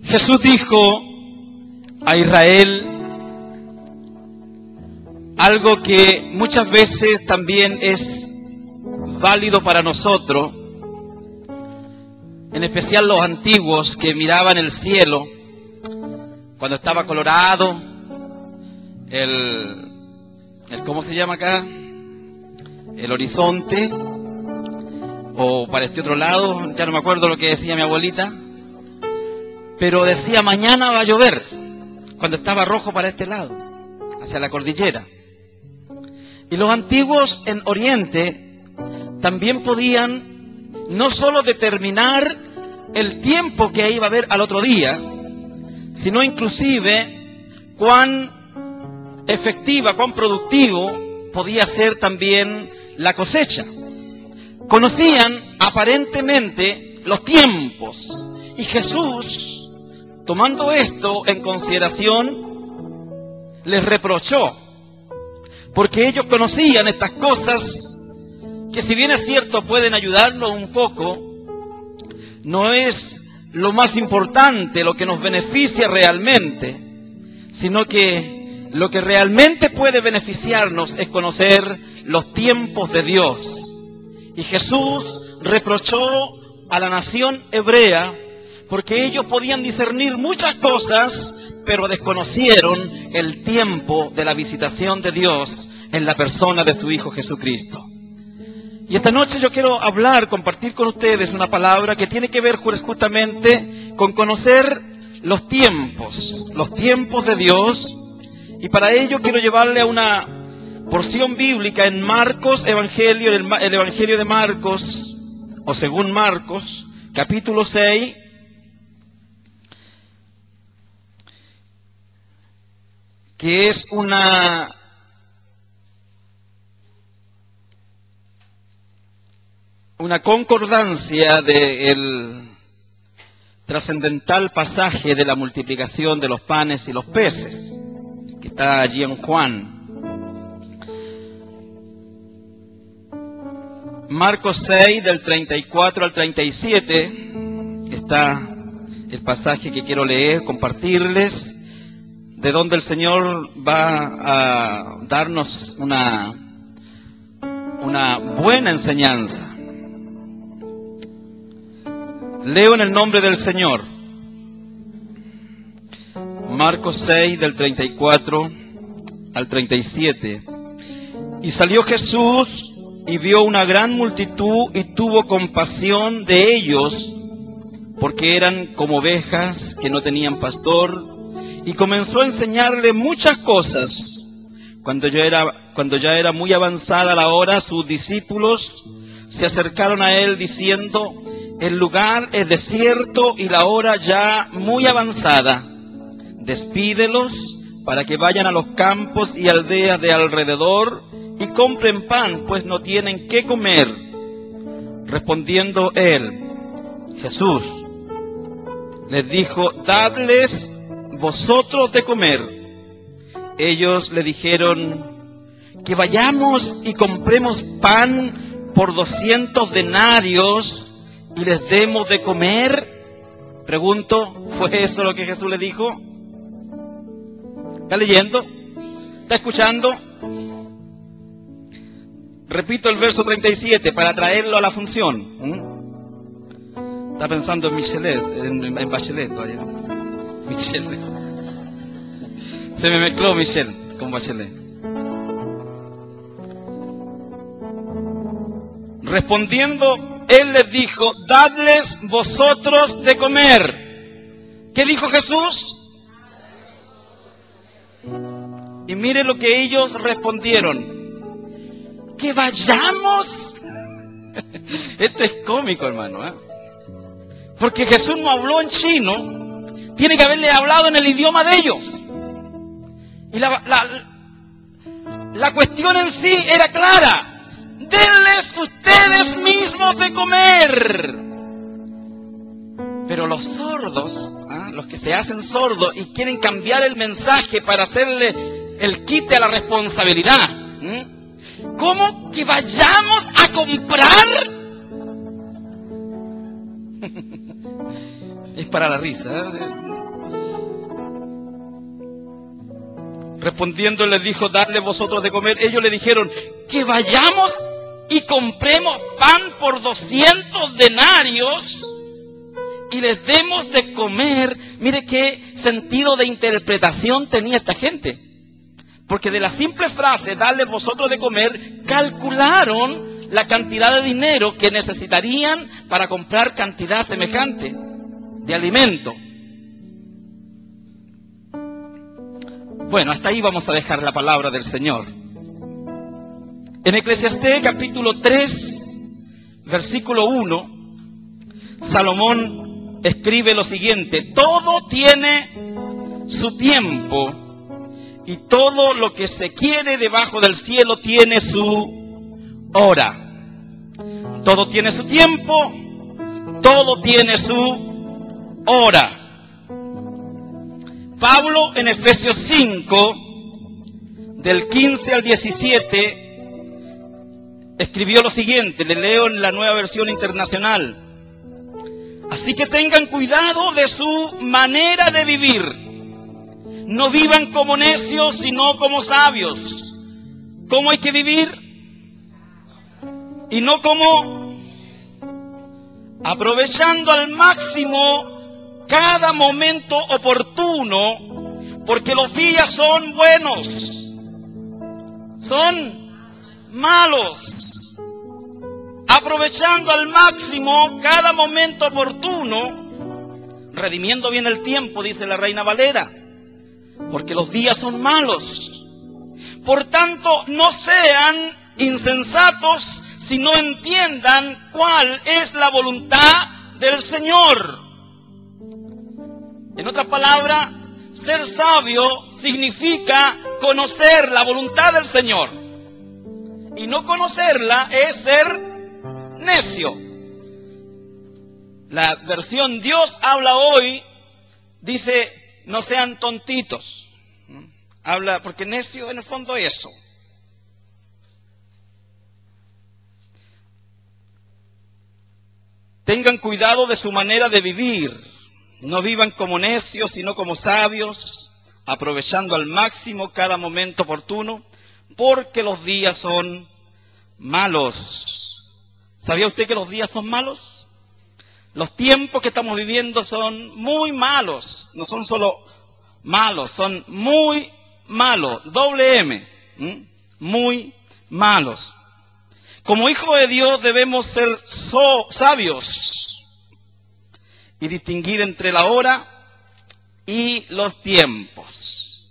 Jesús dijo a Israel algo que muchas veces también es válido para nosotros, en especial los antiguos que miraban el cielo cuando estaba colorado, ¿cómo se llama acá? El horizonte, o para este otro lado, ya no me acuerdo lo que decía mi abuelita, pero decía mañana va a llover, cuando estaba rojo para este lado, hacia la cordillera. Y los antiguos en Oriente también podían no solo determinar el tiempo que iba a haber al otro día, sino inclusive cuán efectiva, cuán productivo podía ser también la cosecha. Conocían aparentemente los tiempos, y Jesús, tomando esto en consideración, les reprochó, porque ellos conocían estas cosas que, si bien es cierto pueden ayudarnos un poco, no es lo más importante, lo que nos beneficia realmente, sino que lo que realmente puede beneficiarnos es conocer los tiempos de Dios. Y Jesús reprochó a la nación hebrea porque ellos podían discernir muchas cosas, pero desconocieron el tiempo de la visitación de Dios en la persona de su Hijo Jesucristo. Y esta noche yo quiero compartir con ustedes una palabra que tiene que ver justamente con conocer los tiempos de Dios. Y para ello quiero llevarle a una porción bíblica en Marcos, el Evangelio de Marcos, o según Marcos, capítulo 6, que es una concordancia del trascendental pasaje de la multiplicación de los panes y los peces, que está allí en Juan. Marcos 6, del 34 al 37, está el pasaje que quiero leer, compartirles, de donde el Señor va a darnos una buena enseñanza. Leo en el nombre del Señor. Marcos 6, del 34 al 37. Y salió Jesús y vio una gran multitud y tuvo compasión de ellos, porque eran como ovejas que no tenían pastor, y comenzó a enseñarle muchas cosas. Cuando ya era muy avanzada la hora, sus discípulos se acercaron a él diciendo: el lugar es desierto y la hora ya muy avanzada. Despídelos para que vayan a los campos y aldeas de alrededor y compren pan, pues no tienen qué comer. Respondiendo él, Jesús, les dijo: dadles vosotros de comer. Ellos le dijeron: que vayamos y compremos pan por 200 denarios y les demos de comer. Pregunto, ¿fue eso lo que Jesús le dijo? ¿Está leyendo? ¿Está escuchando? Repito el verso 37 para traerlo a la función. Está pensando en Michelet, en Bachelet todavía. Michelet. Se me mezcló Michel con Bachelet. Respondiendo, él les dijo: dadles vosotros de comer. ¿Qué dijo Jesús? Y mire lo que ellos respondieron: que vayamos. Esto es cómico, hermano, ¿eh? Porque Jesús no habló en chino, tiene que haberle hablado en el idioma de ellos. Y la cuestión en sí era clara: denles ustedes mismos de comer. Pero los sordos, los que se hacen sordos y quieren cambiar el mensaje para hacerle el quite a la responsabilidad, ¿cómo que vayamos a comprar? Es para la risa, Respondiendo les dijo, dadle vosotros de comer. Ellos le dijeron, que vayamos y compremos pan por 200 denarios y les demos de comer. Mire qué sentido de interpretación tenía esta gente. Porque de la simple frase, darles vosotros de comer, calcularon la cantidad de dinero que necesitarían para comprar cantidad semejante de alimento. Bueno, hasta ahí vamos a dejar la palabra del Señor. En Eclesiastés capítulo 3, versículo 1, Salomón escribe lo siguiente: todo tiene su tiempo y todo lo que se quiere debajo del cielo tiene su hora. Todo tiene su tiempo, todo tiene su hora. Pablo en Efesios 5, del 15 al 17, escribió lo siguiente, le leo en la Nueva Versión Internacional. Así que tengan cuidado de su manera de vivir. No vivan como necios, sino como sabios. ¿Cómo hay que vivir? Y no como aprovechando al máximo cada momento oportuno, porque los días son buenos, son malos. Aprovechando al máximo cada momento oportuno, redimiendo bien el tiempo, dice la Reina Valera, porque los días son malos. Por tanto, no sean insensatos, sino entiendan cuál es la voluntad del Señor. En otras palabras, ser sabio significa conocer la voluntad del Señor. Y no conocerla es ser necio. La versión Dios habla hoy dice, no sean tontitos. Habla, porque necio en el fondo es eso. Tengan cuidado de su manera de vivir. No vivan como necios, sino como sabios, aprovechando al máximo cada momento oportuno, porque los días son malos. ¿Sabía usted que los días son malos? Los tiempos que estamos viviendo son muy malos. No son solo malos, son muy malos. Doble M. Muy malos. Como hijos de Dios debemos ser sabios y distinguir entre la hora y los tiempos.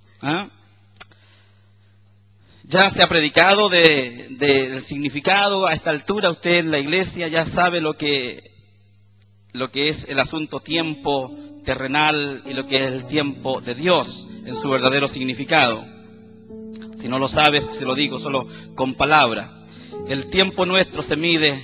Ya se ha predicado del significado. A esta altura usted en la iglesia ya sabe lo que es el asunto tiempo terrenal y lo que es el tiempo de Dios en su verdadero significado. Si no lo sabe, se lo digo solo con palabras. El tiempo nuestro se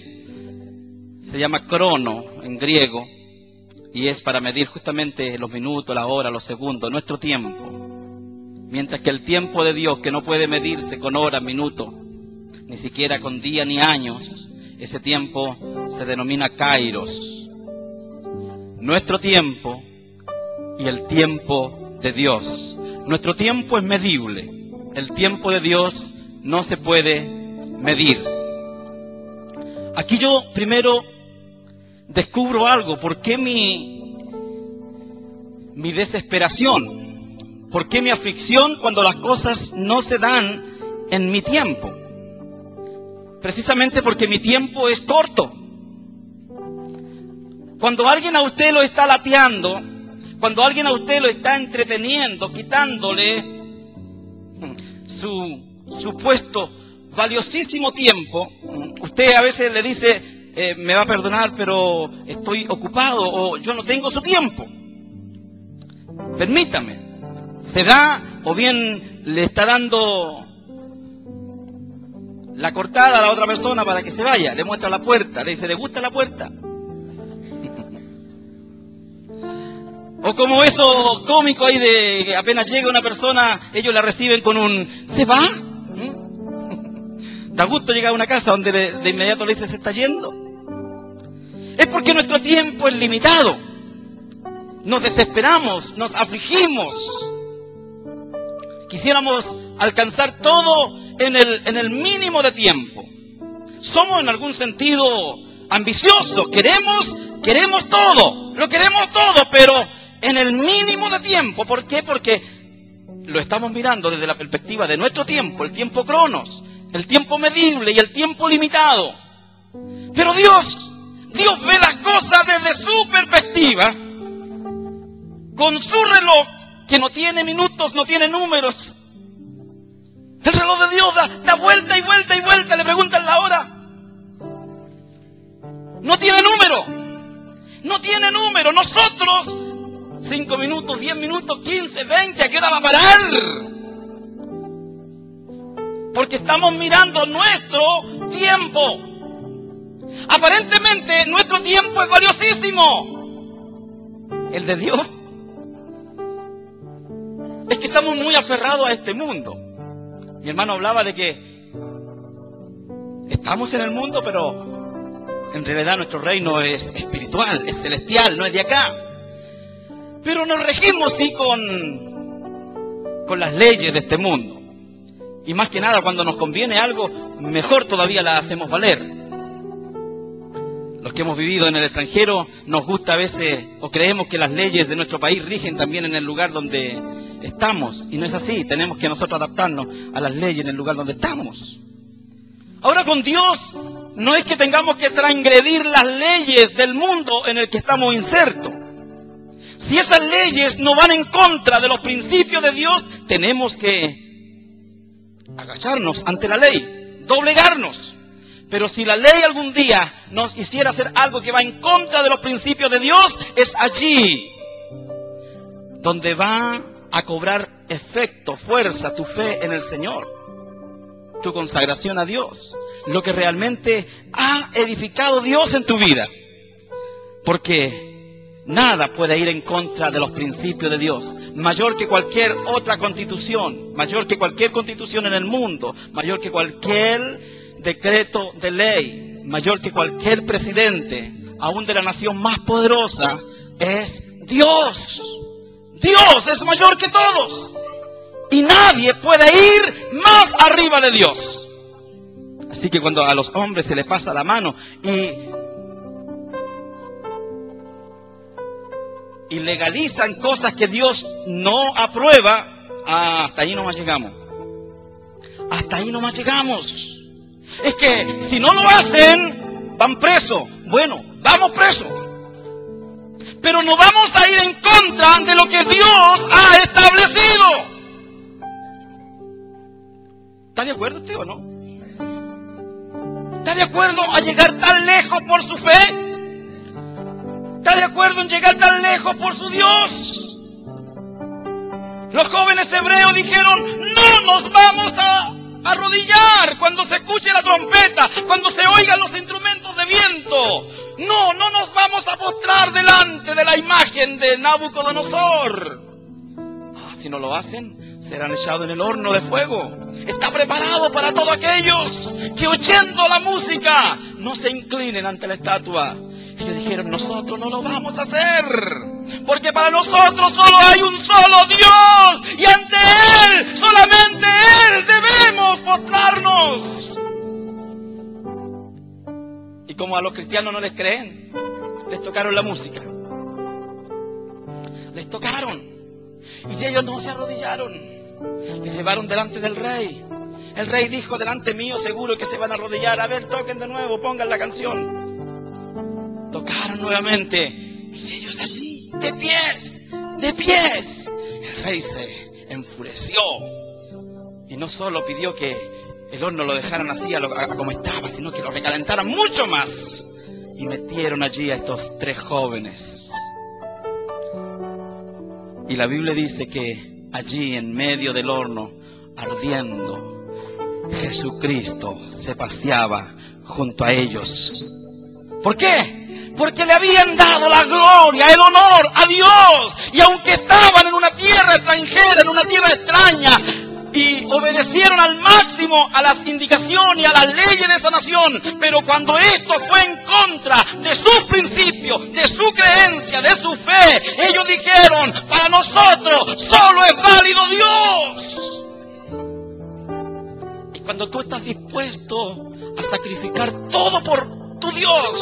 llama crono en griego, y es para medir justamente los minutos, la hora, los segundos, nuestro tiempo. Mientras que el tiempo de Dios, que no puede medirse con horas, minutos, ni siquiera con días ni años, ese tiempo se denomina kairos. Nuestro tiempo y el tiempo de Dios. Nuestro tiempo es medible. El tiempo de Dios no se puede medir. Aquí yo primero descubro algo. ¿Por qué mi desesperación? ¿Por qué mi aflicción cuando las cosas no se dan en mi tiempo? Precisamente porque mi tiempo es corto. Cuando alguien a usted lo está lateando, cuando alguien a usted lo está entreteniendo, quitándole su supuesto valiosísimo tiempo, usted a veces le dice, me va a perdonar, pero estoy ocupado, o yo no tengo su tiempo. Permítame. Se da, o bien le está dando la cortada a la otra persona para que se vaya, le muestra la puerta, le dice, ¿le gusta la puerta? O como eso cómico ahí de que apenas llega una persona, ellos la reciben con un ¿se va? Da gusto llegar a una casa donde de inmediato le dice ¿se está yendo? Es porque nuestro tiempo es limitado. Nos desesperamos, nos afligimos. Quisiéramos alcanzar todo en el mínimo de tiempo. Somos en algún sentido ambiciosos, queremos todo, lo queremos todo, pero en el mínimo de tiempo. ¿Por qué? Porque lo estamos mirando desde la perspectiva de nuestro tiempo, el tiempo cronos, el tiempo medible y el tiempo limitado. Pero Dios ve las cosas desde su perspectiva, con su reloj, que no tiene minutos, no tiene números. El reloj de Dios da vuelta y vuelta y vuelta, le preguntan la hora. No tiene número. Nosotros, 5 minutos, 10 minutos, 15, 20, ¿a qué hora va a parar? Porque estamos mirando nuestro tiempo. Aparentemente nuestro tiempo es valiosísimo. El de Dios es que estamos muy aferrados a este mundo. Mi hermano hablaba de que estamos en el mundo, pero en realidad nuestro reino es espiritual, es celestial, no es de acá. Pero nos regimos sí con las leyes de este mundo. Y más que nada cuando nos conviene algo, mejor todavía la hacemos valer. Los que hemos vivido en el extranjero nos gusta a veces, o creemos que las leyes de nuestro país rigen también en el lugar donde estamos. Y no es así, tenemos que nosotros adaptarnos a las leyes en el lugar donde estamos. Ahora con Dios no es que tengamos que transgredir las leyes del mundo en el que estamos insertos. Si esas leyes no van en contra de los principios de Dios, tenemos que agacharnos ante la ley, doblegarnos. Pero si la ley algún día nos hiciera hacer algo que va en contra de los principios de Dios, es allí donde va a cobrar efecto, fuerza, tu fe en el Señor, tu consagración a Dios, lo que realmente ha edificado Dios en tu vida. Porque nada puede ir en contra de los principios de Dios. Mayor que cualquier otra constitución, mayor que cualquier constitución en el mundo, mayor que cualquier decreto de ley, mayor que cualquier presidente, aún de la nación más poderosa, es Dios. Dios es mayor que todos. Y nadie puede ir más arriba de Dios. Así que cuando a los hombres se les pasa la mano y legalizan cosas que Dios no aprueba, hasta ahí nomás llegamos. Hasta ahí nomás llegamos. Es que si no lo hacen, van presos. Bueno, vamos presos. Pero no vamos a ir en contra de lo que Dios ha establecido. ¿Está de acuerdo usted o no? ¿Está de acuerdo a llegar tan lejos por su fe? ¿Está de acuerdo en llegar tan lejos por su Dios? Los jóvenes hebreos dijeron, no nos vamos a arrodillar cuando se escuche la trompeta, cuando se oigan los instrumentos de viento. No nos vamos a postrar delante de la imagen de Nabucodonosor. Si no lo hacen, serán echados en el horno de fuego. Está preparado para todos aquellos que oyendo la música no se inclinen ante la estatua. Ellos dijeron, nosotros no lo vamos a hacer, porque para nosotros solo hay un solo Dios, y ante Él, solamente Él debemos postrarnos. Y como a los cristianos no les creen, les tocaron la música. Les tocaron. Y si ellos no se arrodillaron, les llevaron delante del rey. El rey dijo, delante mío seguro que se van a arrodillar. A ver, toquen de nuevo, pongan la canción. Tocaron nuevamente. Y ellos así, de pies. El rey se enfureció. Y no solo pidió que el horno lo dejaran así a como estaba, sino que lo recalentaran mucho más. Y metieron allí a estos 3 jóvenes. Y la Biblia dice que allí en medio del horno, ardiendo, Jesucristo se paseaba junto a ellos. ¿Por qué? Porque le habían dado la gloria, el honor a Dios. Y aunque estaban en una tierra extranjera, en una tierra extraña, y obedecieron al máximo a las indicaciones y a las leyes de esa nación, pero cuando esto fue en contra de sus principios, de su creencia, de su fe, ellos dijeron, para nosotros solo es válido Dios. cuando tú estás dispuesto a sacrificar todo por tu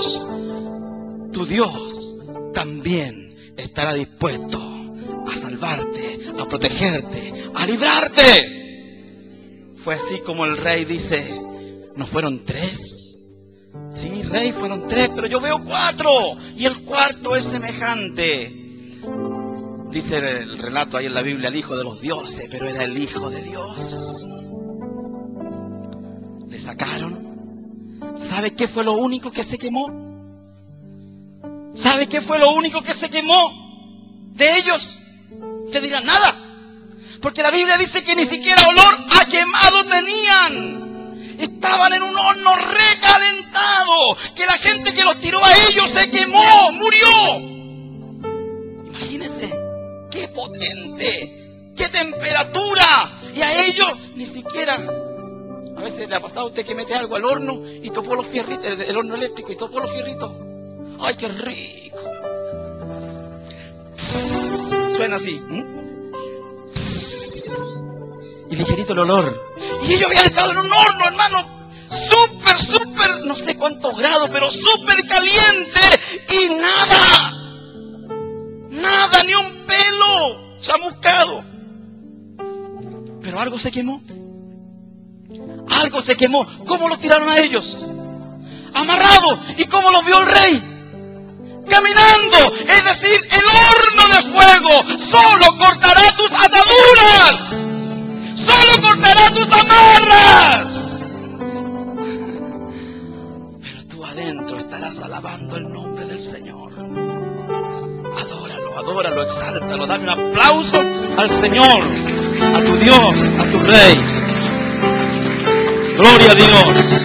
Dios también estará dispuesto a salvarte, a protegerte, a librarte. Fue así como el rey dice, ¿no fueron 3? Sí, rey, fueron 3, pero yo veo 4 y el cuarto es semejante. Dice el relato ahí en la Biblia, el hijo de los dioses, pero era el hijo de Dios. Le sacaron. ¿Sabe qué fue lo único que se quemó? ¿Sabe qué fue lo único que se quemó de ellos? Usted dirá, nada. Porque la Biblia dice que ni siquiera olor a quemado tenían. Estaban en un horno recalentado, que la gente que los tiró a ellos se quemó, murió. Imagínense, qué potente, qué temperatura. Y a ellos ni siquiera... A veces le ha pasado a usted que mete algo al horno y topó los fierritos, el horno eléctrico, y topó los fierritos. ¡Ay, qué rico! Suena así. Y ligerito el olor. Y ellos habían estado en un horno, hermano, súper, no sé cuántos grados, pero súper caliente. Y nada, ni un pelo chamuscado. Pero algo se quemó. Algo se quemó. ¿Cómo los tiraron a ellos? Amarrados. ¿Y cómo los vio el rey? Caminando. Es decir, el horno de fuego solo cortará tus ataduras. Solo cortará tus amarras. Pero tú adentro estarás alabando el nombre del Señor. Adóralo, exáltalo, dale un aplauso al Señor, a tu Dios, a tu Rey. Gloria a Dios.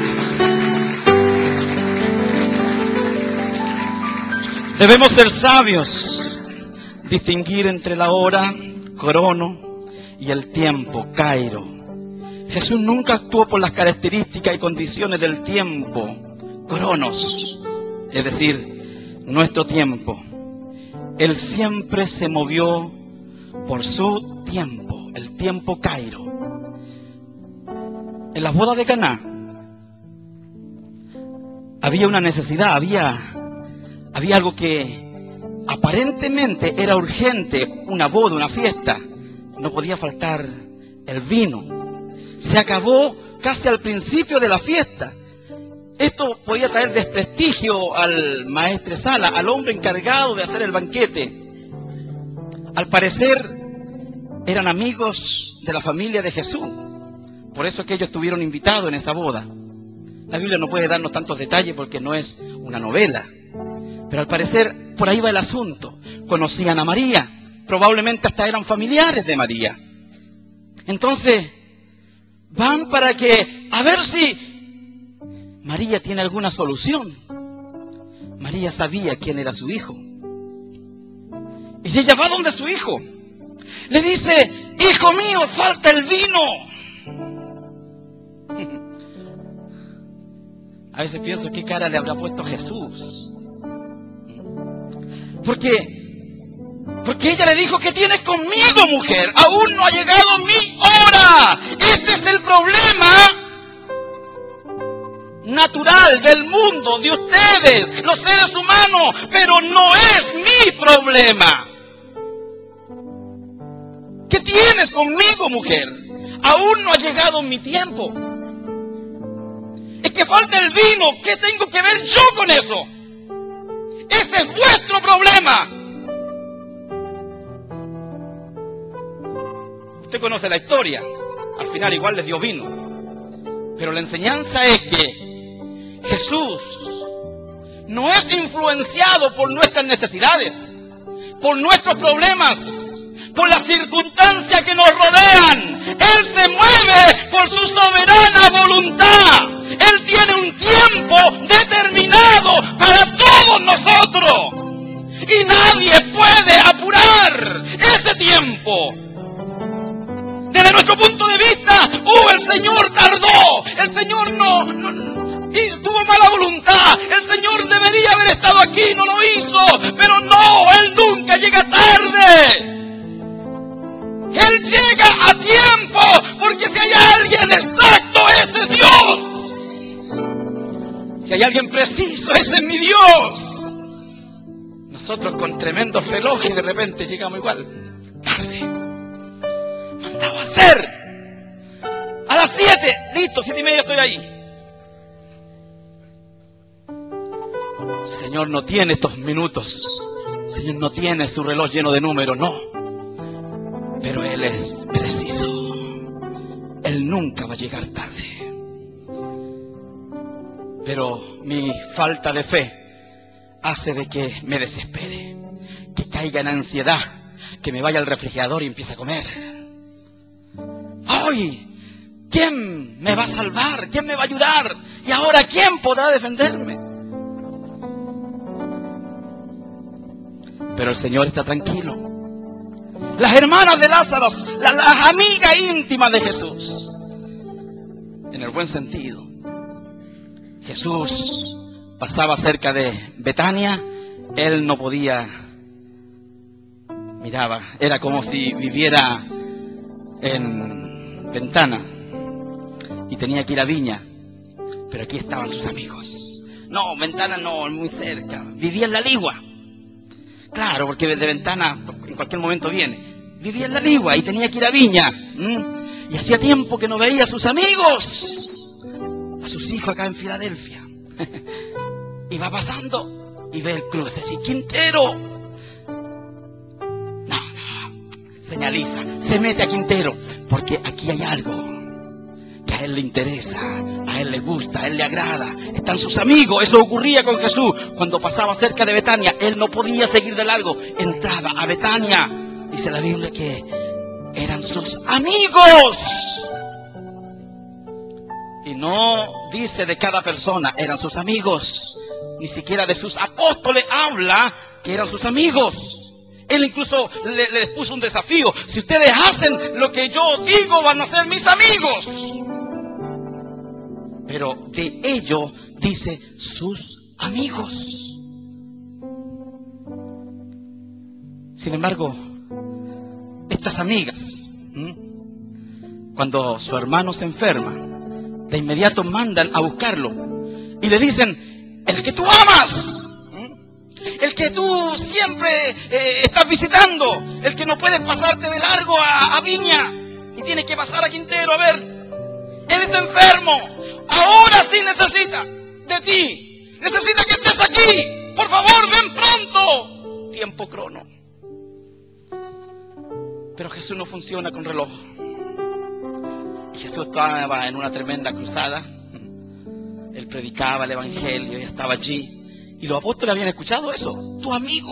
Debemos ser sabios, distinguir entre la hora, crono, y el tiempo, kairo. Jesús nunca actuó por las características y condiciones del tiempo, cronos, es decir, nuestro tiempo. Él siempre se movió por su tiempo, el tiempo kairo. En las bodas de Caná había una necesidad, había algo que aparentemente era urgente, una boda, una fiesta. No podía faltar el vino. Se acabó casi al principio de la fiesta. Esto podía traer desprestigio al maestresala, al hombre encargado de hacer el banquete. Al parecer eran amigos de la familia de Jesús. Por eso es que ellos estuvieron invitados en esa boda. La Biblia no puede darnos tantos detalles porque no es una novela. Pero al parecer por ahí va el asunto. Conocían a María. Probablemente hasta eran familiares de María. Entonces van para que, a ver si María tiene alguna solución. María sabía quién era su hijo. Y si ella va donde su hijo, le dice, hijo mío, falta el vino. A veces pienso qué cara le habrá puesto Jesús. Porque ella le dijo, ¿qué tienes conmigo, mujer? Aún no ha llegado mi hora. Este es el problema natural del mundo, de ustedes, los seres humanos, pero no es mi problema. ¿Qué tienes conmigo, mujer? Aún no ha llegado mi tiempo. Es que falta el vino. ¿Qué tengo que ver yo con eso? Ese es vuestro problema. Usted conoce la historia. Al final igual les dio vino. Pero la enseñanza es que Jesús no es influenciado por nuestras necesidades, por nuestros problemas, por las circunstancias que nos rodean. Él se mueve por su soberana voluntad. Él tiene un tiempo determinado para todos nosotros. Y nadie puede apurar ese tiempo. Desde nuestro punto de vista, el Señor tardó. El Señor y tuvo mala voluntad. El Señor debería haber estado aquí, no lo hizo. Pero no, Él nunca llega tarde. Él llega a tiempo, porque si hay alguien exacto Si hay alguien preciso, ese es mi Dios. Nosotros con tremendos relojes de repente llegamos igual, tarde. Mandaba a hacer. A las 7, listo, 7:30 estoy ahí. El Señor no tiene estos minutos. El Señor no tiene su reloj lleno de números, no. Pero Él es preciso. Él nunca va a llegar tarde. Pero mi falta de fe hace de que me desespere, que caiga en ansiedad, que me vaya al refrigerador y empiece a comer. ¡Ay! ¿Quién me va a salvar? ¿Quién me va a ayudar? ¿Y ahora quién podrá defenderme? Pero el Señor está tranquilo. Las hermanas de Lázaro, las amigas íntimas de Jesús, en el buen sentido. Jesús pasaba cerca de Betania, él no podía, miraba, era como si viviera en Ventana y tenía que ir a Viña, pero aquí estaban sus amigos. No, Ventana no, muy cerca, vivía en La Ligua. Claro, porque desde Ventana en cualquier momento viene. Vivía en La Ligua y tenía que ir a Viña. Y hacía tiempo que no veía a sus amigos, a sus hijos acá en Filadelfia. Y va pasando y ve el cruce así, Quintero. No, señaliza, se mete a Quintero, porque aquí hay algo que a él le interesa, a él le gusta, a él le agrada. Están sus amigos. Eso ocurría con Jesús cuando pasaba cerca de Betania. Él no podía seguir de largo, entraba a Betania. Dice la Biblia que eran sus amigos. Y no dice de cada persona, eran sus amigos. Ni siquiera de sus apóstoles habla que eran sus amigos. Él incluso les puso un desafío. Si ustedes hacen lo que yo digo, van a ser mis amigos. Pero de ello dice sus amigos. Sin embargo, estas amigas, cuando su hermano se enferma, de inmediato mandan a buscarlo y le dicen: el que tú amas, el que tú siempre estás visitando, el que no puedes pasarte de largo a Viña y tienes que pasar a Quintero a ver, él está enfermo, ahora sí necesita de ti, necesita que estés aquí, por favor ven pronto. Tiempo crono. Pero Jesús no funciona con reloj. Y Jesús estaba en una tremenda cruzada. Él predicaba el evangelio y estaba allí. Y los apóstoles habían escuchado eso. Tu amigo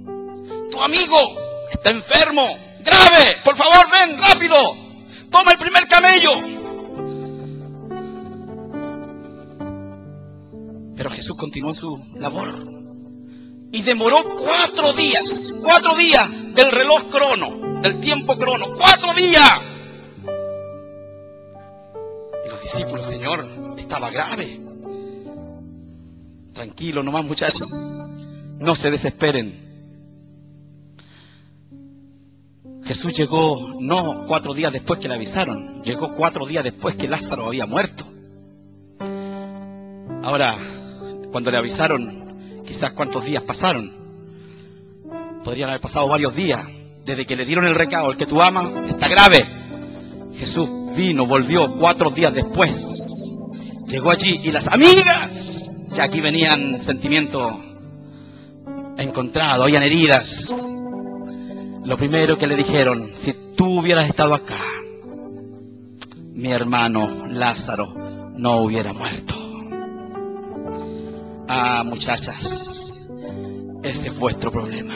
está enfermo, grave, por favor ven rápido, toma el primer camello. Pero Jesús continuó su labor. Y demoró 4 días del reloj crono, del tiempo crono, 4 días. Y los discípulos: Señor, estaba grave. Tranquilo nomás, muchachos, no se desesperen. Jesús llegó no 4 días después que le avisaron, llegó 4 días después que Lázaro había muerto. Ahora, cuando le avisaron, quizás cuántos días pasaron. Podrían haber pasado varios días desde que le dieron el recado: el que tú amas está grave. Jesús vino, volvió 4 días después. Llegó allí y las amigas, ya aquí venían sentimientos encontrados, habían heridas. Lo primero que le dijeron: si tú hubieras estado acá, mi hermano Lázaro no hubiera muerto. Ah, muchachas, ese es vuestro problema.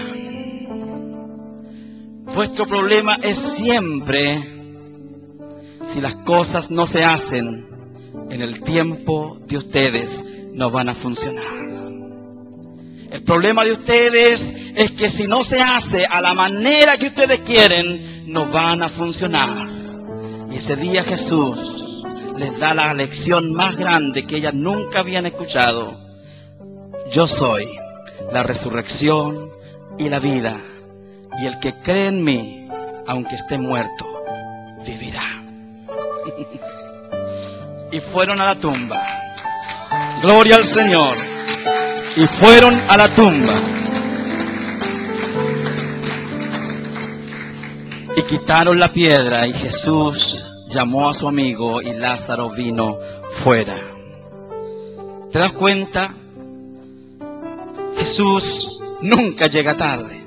Vuestro problema es siempre, si las cosas no se hacen en el tiempo de ustedes, no van a funcionar. El problema de ustedes es que si no se hace a la manera que ustedes quieren, no van a funcionar. Y ese día Jesús les da la lección más grande que ellas nunca habían escuchado: yo soy la resurrección y la vida, y el que cree en mí, aunque esté muerto, vivirá. Y fueron a la tumba. Gloria al Señor. Y fueron a la tumba. Y quitaron la piedra y Jesús llamó a su amigo y Lázaro vino fuera. ¿Te das cuenta? Jesús nunca llega tarde.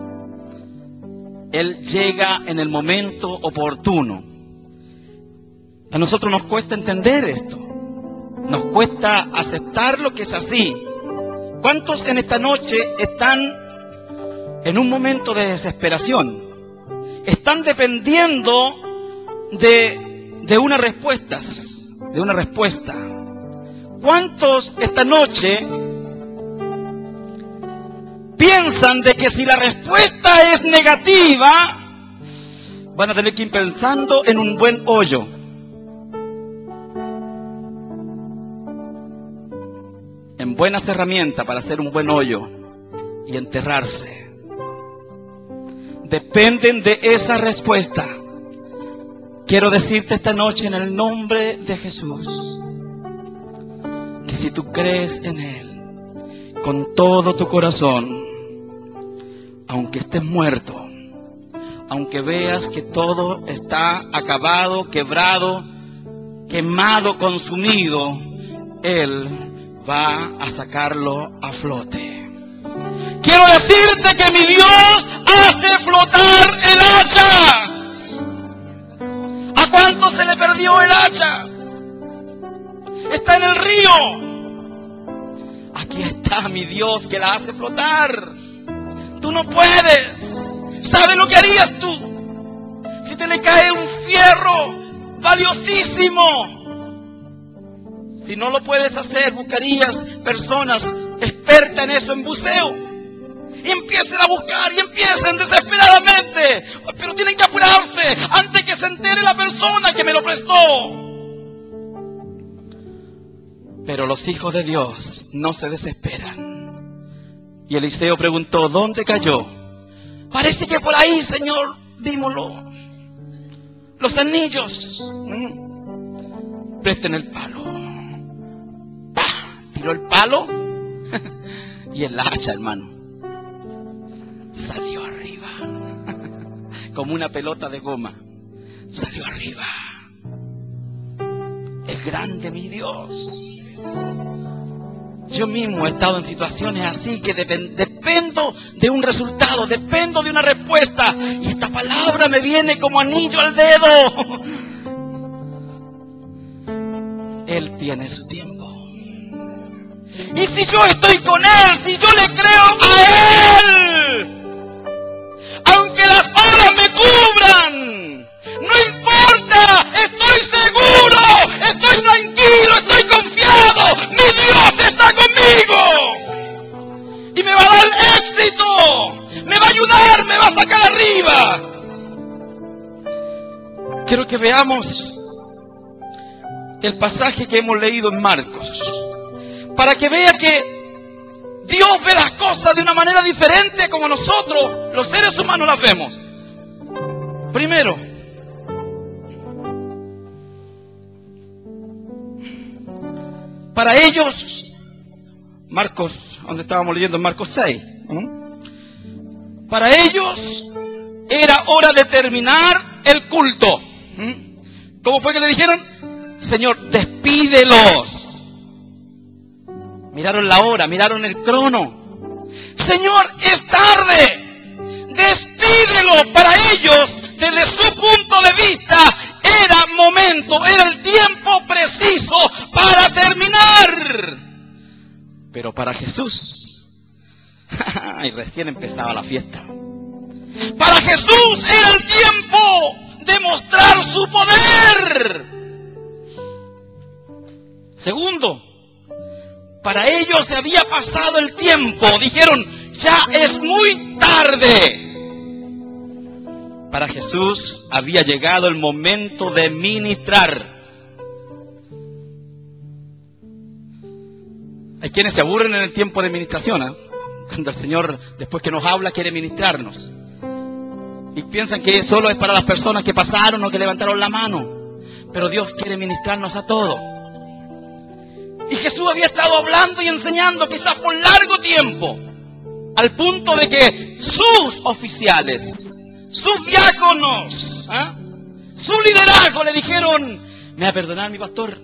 Él llega en el momento oportuno. A nosotros nos cuesta entender esto. Nos cuesta aceptar lo que es así. ¿Cuántos en esta noche están en un momento de desesperación? Están dependiendo de una respuesta. ¿Cuántos esta noche piensan de que si la respuesta es negativa, van a tener que ir pensando en un buen hoyo? En buenas herramientas para hacer un buen hoyo y enterrarse. Dependen de esa respuesta. Quiero decirte esta noche en el nombre de Jesús, que si tú crees en Él con todo tu corazón, aunque estés muerto, aunque veas que todo está acabado, quebrado, quemado, consumido, Él va a sacarlo a flote. Quiero decirte que mi Dios hace flotar el hacha. ¿A cuánto se le perdió el hacha? Está en el río. Aquí está mi Dios que la hace flotar. Tú no puedes. ¿Sabes lo que harías tú? Si te le cae un fierro valiosísimo. Si no lo puedes hacer, buscarías personas expertas en eso, en buceo. Y empiecen a buscar y empiecen desesperadamente. Pero tienen que apurarse antes que se entere la persona que me lo prestó. Pero los hijos de Dios no se desesperan. Y Eliseo preguntó, ¿dónde cayó? Parece que por ahí, Señor, vímoslo. Los anillos. Presten el palo. ¡Pah! Tiró el palo y el hacha, hermano, salió arriba. Como una pelota de goma. Salió arriba. Es grande mi Dios. Yo mismo he estado en situaciones así que dependo de un resultado, dependo de una respuesta. Y esta palabra me viene como anillo al dedo. Él tiene su tiempo. Y si yo estoy con Él, si yo le creo a Él, aunque las olas me cubran, no importa, estoy seguro, estoy tranquilo, estoy confiado, mi Dios está conmigo y me va a dar éxito, me va a ayudar, me va a sacar arriba. Quiero que veamos el pasaje que hemos leído en Marcos, para que vea que Dios ve las cosas de una manera diferente como nosotros, los seres humanos, las vemos. Primero, para ellos, Marcos, donde estábamos leyendo en Marcos 6, para ellos era hora de terminar el culto. ¿Cómo fue que le dijeron? Señor, despídelos. Miraron la hora, miraron el crono. Señor, es tarde. Despídelo. Para ellos, desde su punto de vista, era momento, era el tiempo preciso para terminar. Pero para Jesús, y recién empezaba la fiesta. Para Jesús era el tiempo de mostrar su poder. Segundo, para ellos se había pasado el tiempo. Dijeron, ya es muy tarde. Para Jesús había llegado el momento de ministrar. Hay quienes se aburren en el tiempo de ministración, ¿eh? Cuando el Señor, después que nos habla, quiere ministrarnos. Y piensan que solo es para las personas que pasaron o que levantaron la mano. Pero Dios quiere ministrarnos a todos. Y Jesús había estado hablando y enseñando quizás por largo tiempo, al punto de que sus oficiales, sus diáconos, su liderazgo le dijeron: me va a perdonar mi pastor,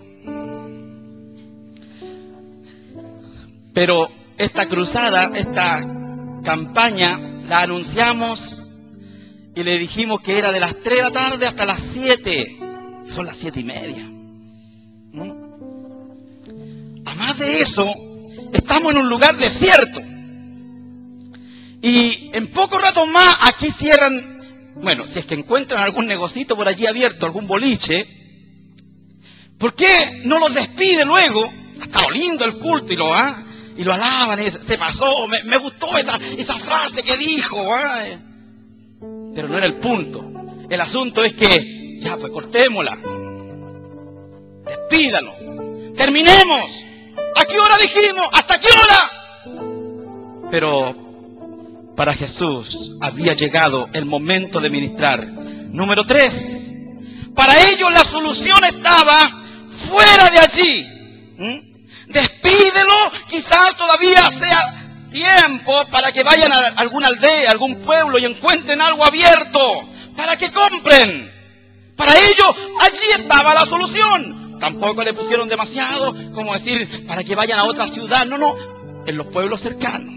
pero esta cruzada, esta campaña, la anunciamos y le dijimos que era de las 3 de la tarde hasta las 7. Son las 7:30. Además de eso, estamos en un lugar desierto. Y en poco rato más aquí cierran, bueno, si es que encuentran algún negocito por allí abierto, algún boliche, ¿por qué no los despide luego? Ha estado lindo el culto y lo alaban, y se pasó, me gustó esa frase que dijo, pero no era el punto. El asunto es que, ya pues cortémosla, despídalo, terminemos. ¿A qué hora dijimos? ¿Hasta qué hora? Pero para Jesús había llegado el momento de ministrar. Número 3. Para ellos la solución estaba fuera de allí. Despídelo, quizás todavía sea tiempo para que vayan a alguna aldea, a algún pueblo y encuentren algo abierto para que compren. Para ellos allí estaba la solución. Tampoco le pusieron demasiado, como decir, para que vayan a otra ciudad. No, en los pueblos cercanos.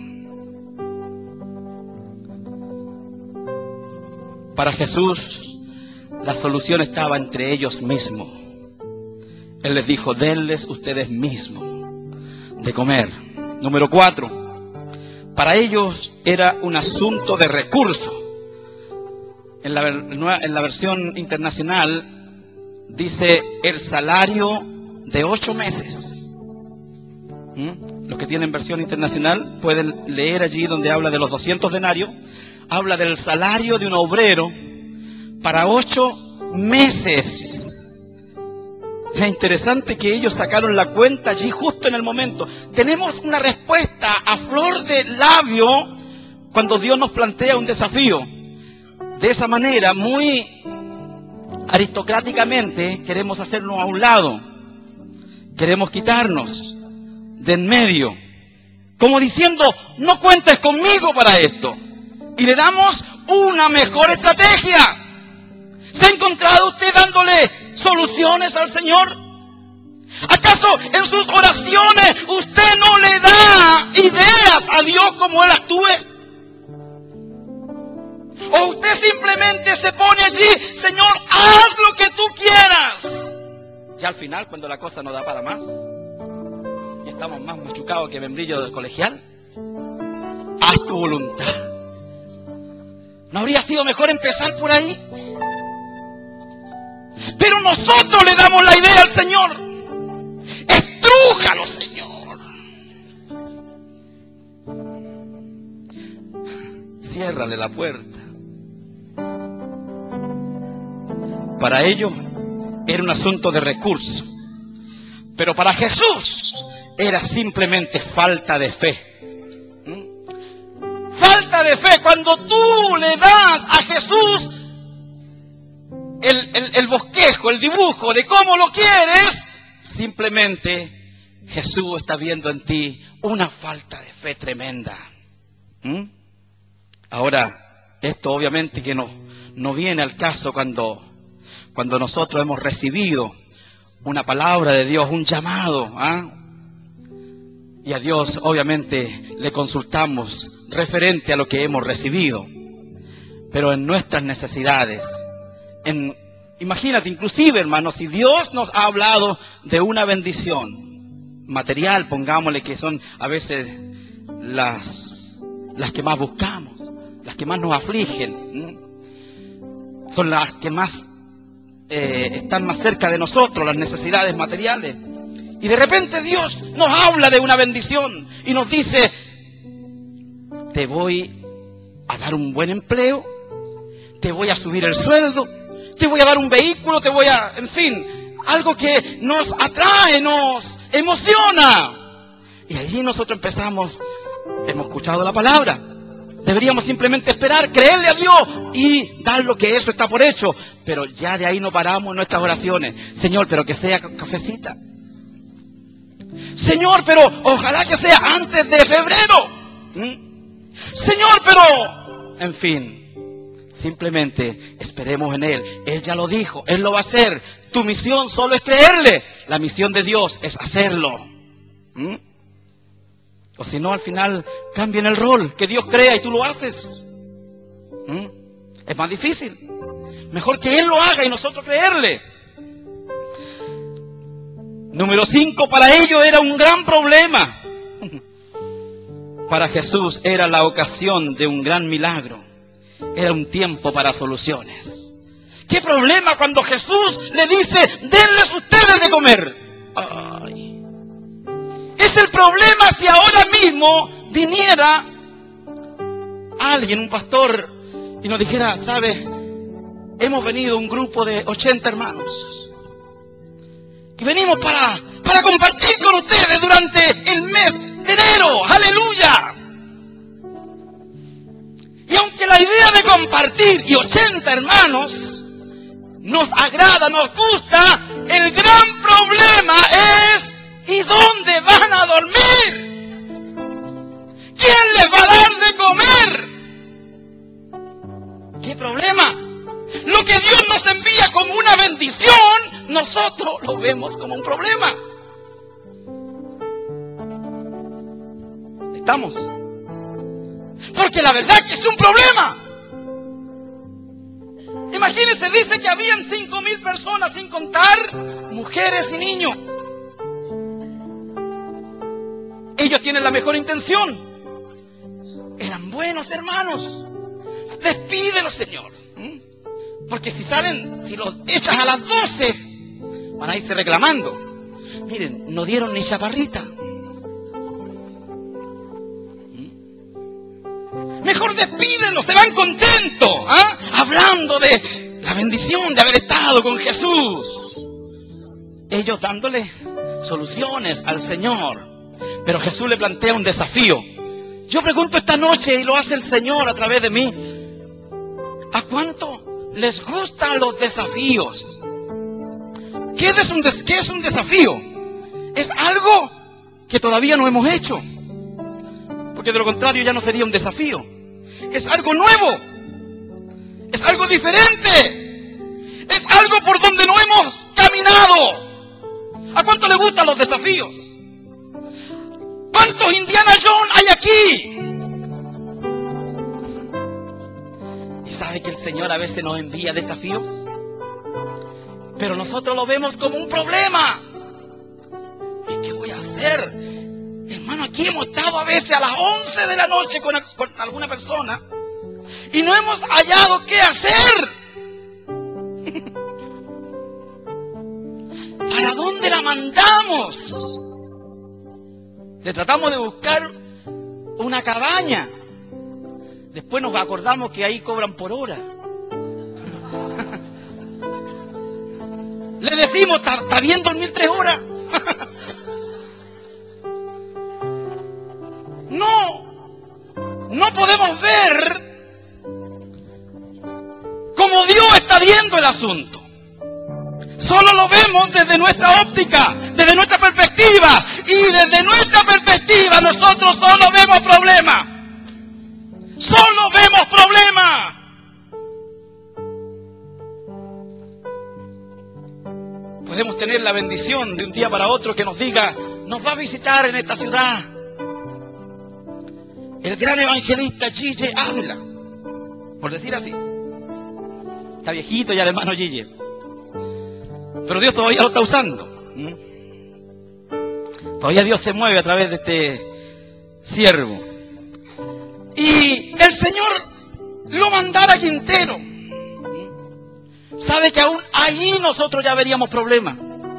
Para Jesús, la solución estaba entre ellos mismos. Él les dijo: denles ustedes mismos de comer. Número 4. Para ellos era un asunto de recursos. En la versión internacional dice el salario de 8 meses. Los que tienen versión internacional pueden leer allí donde habla de los 200 denarios. Habla del salario de un obrero para 8 meses. Es interesante que ellos sacaron la cuenta allí justo en el momento. Tenemos una respuesta a flor de labio cuando Dios nos plantea un desafío. De esa manera, muy aristocráticamente, queremos hacernos a un lado. Queremos quitarnos de en medio. Como diciendo: no cuentes conmigo para esto. Y le damos una mejor estrategia. ¿Se ha encontrado usted dándole soluciones al Señor? ¿Acaso en sus oraciones usted no le da ideas a Dios como Él actúe? ¿O usted simplemente se pone allí: Señor, haz lo que tú quieras? Y al final, cuando la cosa no da para más y estamos más machucados que membrillo del colegial, haz tu voluntad. ¿No habría sido mejor empezar por ahí? Pero nosotros le damos la idea al Señor. Estrújalo, Señor. Ciérrale la puerta. Para ellos era un asunto de recursos. Pero para Jesús era simplemente falta de fe. Falta de fe. Cuando tú le das a Jesús el bosquejo, el dibujo de cómo lo quieres, simplemente Jesús está viendo en ti una falta de fe tremenda. Ahora, esto obviamente que no viene al caso cuando nosotros hemos recibido una palabra de Dios, un llamado, y a Dios obviamente le consultamos referente a lo que hemos recibido. Pero en nuestras necesidades, imagínate, inclusive, hermanos, si Dios nos ha hablado de una bendición material, pongámosle, que son a veces las que más buscamos, las que más nos afligen, son las que más están más cerca de nosotros, las necesidades materiales. Y de repente Dios nos habla de una bendición y nos dice: te voy a dar un buen empleo, te voy a subir el sueldo, te voy a dar un vehículo, en fin, algo que nos atrae, nos emociona. Y allí nosotros empezamos: hemos escuchado la palabra, deberíamos simplemente esperar, creerle a Dios y dar lo que eso está por hecho. Pero ya de ahí no paramos en nuestras oraciones: Señor, pero que sea cafecita. Señor, pero ojalá que sea antes de febrero. Señor, pero... En fin, simplemente esperemos en Él. Él ya lo dijo, Él lo va a hacer. Tu misión solo es creerle. La misión de Dios es hacerlo. O si no, al final cambien el rol. Que Dios crea y tú lo haces. Es más difícil. Mejor que Él lo haga y nosotros creerle. Número 5, para ellos era un gran problema. Para Jesús era la ocasión de un gran milagro. Era un tiempo para soluciones. ¿Qué problema cuando Jesús le dice, denles ustedes de comer? Ay. Es el problema si ahora mismo viniera alguien, un pastor, y nos dijera, ¿sabe? Hemos venido un grupo de 80 hermanos. Y venimos para compartir con ustedes durante el mes de enero. ¡Aleluya! Y aunque la idea de compartir y 80 hermanos nos agrada, nos gusta, el gran problema es ¿y dónde van a dormir? ¿Quién les va a dar de comer? ¿Qué problema? Lo que Dios nos envía como una bendición, nosotros lo vemos como un problema. ¿Estamos? Porque la verdad es que es un problema. Imagínense, dice que habían 5,000 personas, sin contar mujeres y niños. Ellos tienen la mejor intención. Eran buenos hermanos. Despídelos, Señor. Porque si salen, si los echas a las 12, van a irse reclamando. Miren, no dieron ni chaparrita. Mejor despídenlos, se van contentos, hablando de la bendición de haber estado con Jesús. Ellos dándole soluciones al Señor. Pero Jesús le plantea un desafío. Yo pregunto esta noche, y lo hace el Señor a través de mí, ¿a cuánto les gustan los desafíos? ¿Qué es un desafío? Es algo que todavía no hemos hecho. Porque de lo contrario ya no sería un desafío. Es algo nuevo. Es algo diferente. Es algo por donde no hemos caminado. ¿A cuánto le gustan los desafíos? ¿Cuántos Indiana Jones hay aquí? ¿Y sabe que el Señor a veces nos envía desafíos? Pero nosotros lo vemos como un problema. ¿Y qué voy a hacer? Hermano, aquí hemos estado a veces a las 11 de la noche con alguna persona y no hemos hallado qué hacer. ¿Para dónde la mandamos? Le tratamos de buscar una cabaña. Después nos acordamos que ahí cobran por hora. Le decimos, ¿está bien dormir 3 horas? No podemos ver como Dios está viendo el asunto. Solo lo vemos desde nuestra óptica, desde nuestra perspectiva. Y desde nuestra perspectiva nosotros solo vemos problemas. Solo vemos problemas. Podemos tener la bendición de un día para otro que nos diga, nos va a visitar en esta ciudad el gran evangelista Gille Ávila, por decir así. Está viejito ya el hermano Gille, pero Dios todavía lo está usando. Todavía Dios se mueve a través de este siervo. Y el Señor lo mandara a Quintero. Sabe que aún allí nosotros ya veríamos problemas.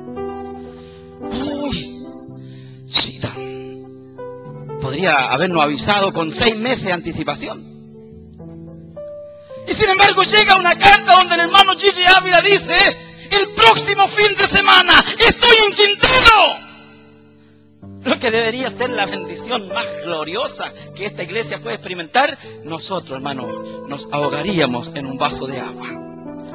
Uy, chita, podría habernos avisado con 6 meses de anticipación. Y sin embargo llega una carta donde el hermano Gille Ávila dice, el próximo fin de semana estoy en Quintero. Lo que debería ser la bendición más gloriosa que esta iglesia puede experimentar, nosotros, hermano, nos ahogaríamos en un vaso de agua.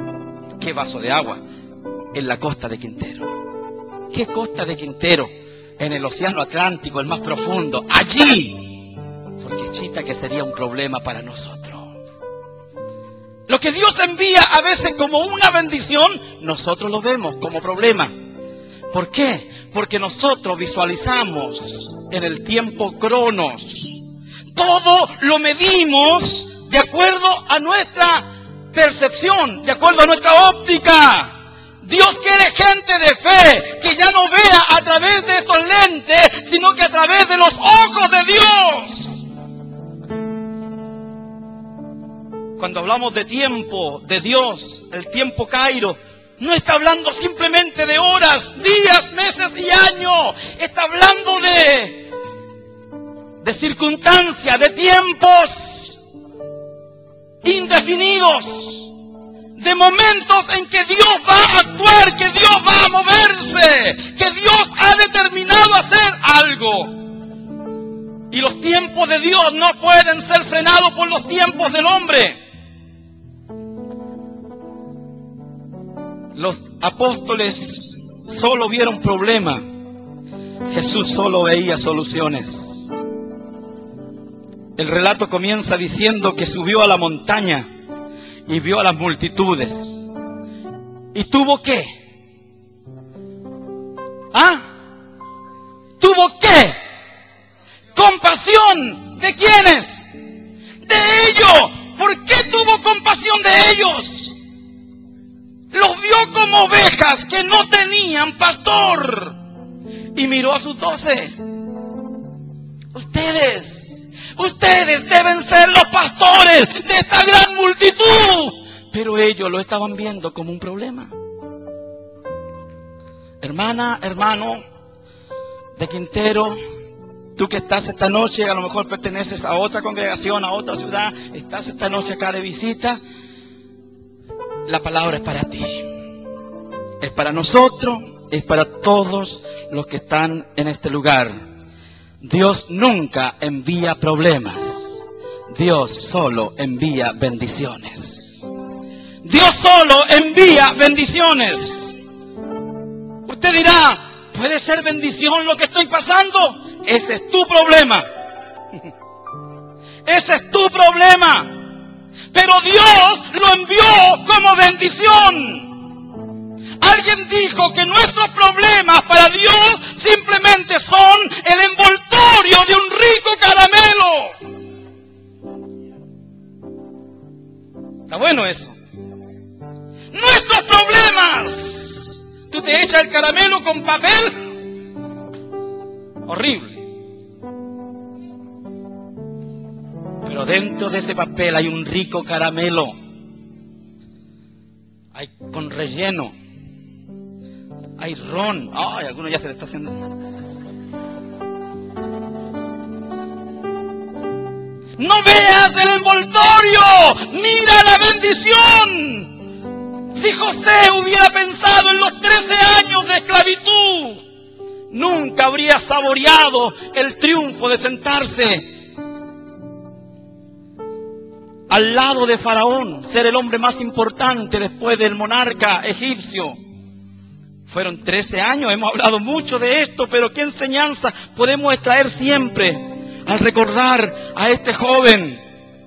¿Qué vaso de agua? En la costa de Quintero. ¿Qué costa de Quintero? en el océano Atlántico, el más profundo, allí, porque chita que sería un problema para nosotros. Lo que Dios envía a veces como una bendición, nosotros lo vemos como problema. ¿Por qué? Porque nosotros visualizamos en el tiempo cronos. Todo lo medimos de acuerdo a nuestra percepción, de acuerdo a nuestra óptica. Dios quiere gente de fe que ya no vea a través de estos lentes, sino que a través de los ojos de Dios. Cuando hablamos de tiempo, de Dios, el tiempo Cairo, no está hablando simplemente de horas, días, meses y años. Está hablando de circunstancias, de tiempos indefinidos. De momentos en que Dios va a actuar, que Dios va a moverse, que Dios ha determinado hacer algo. Y los tiempos de Dios no pueden ser frenados por los tiempos del hombre. Los apóstoles solo vieron problemas. Jesús solo veía soluciones. El relato comienza diciendo que subió a la montaña y vio a las multitudes. ¿Y tuvo qué? ¿Tuvo qué? ¿Compasión? ¿De quiénes? De ellos. ¿Por qué tuvo compasión de ellos? Los vio como ovejas que no tenían pastor. Y miró a sus 12. Ustedes deben ser los pastores de esta gran multitud. Pero ellos lo estaban viendo como un problema. Hermana, hermano de Quintero, tú que estás esta noche, a lo mejor perteneces a otra congregación, a otra ciudad, estás esta noche acá de visita. La palabra es para ti. Es para nosotros, es para todos los que están en este lugar. Dios nunca envía problemas. Dios solo envía bendiciones. Dios solo envía bendiciones. Usted dirá, ¿puede ser bendición lo que estoy pasando? Ese es tu problema. Ese es tu problema. Pero Dios lo envió como bendición. Alguien dijo que nuestros problemas para Dios simplemente son el envoltorio de un rico caramelo. Está bueno eso. Nuestros problemas. Tú te echas el caramelo con papel. Horrible. Pero dentro de ese papel hay un rico caramelo. Hay con relleno. Hay ron. Ay, alguno ya se le está haciendo. No veas el envoltorio. Mira la bendición. Si José hubiera pensado en los 13 años de esclavitud, nunca habría saboreado el triunfo de sentarse al lado de Faraón, ser el hombre más importante después del monarca egipcio. Fueron 13 años, hemos hablado mucho de esto, pero qué enseñanza podemos extraer siempre al recordar a este joven.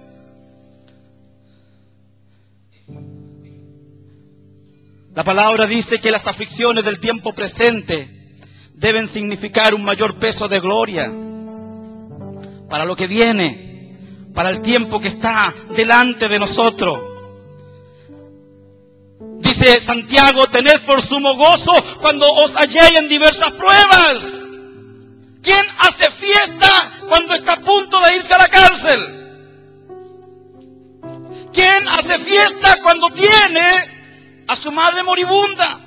La palabra dice que las aflicciones del tiempo presente deben significar un mayor peso de gloria para lo que viene, para el tiempo que está delante de nosotros. Dice Santiago, tened por sumo gozo cuando os halléis en diversas pruebas. ¿Quién hace fiesta cuando está a punto de irse a la cárcel? ¿Quién hace fiesta cuando tiene a su madre moribunda?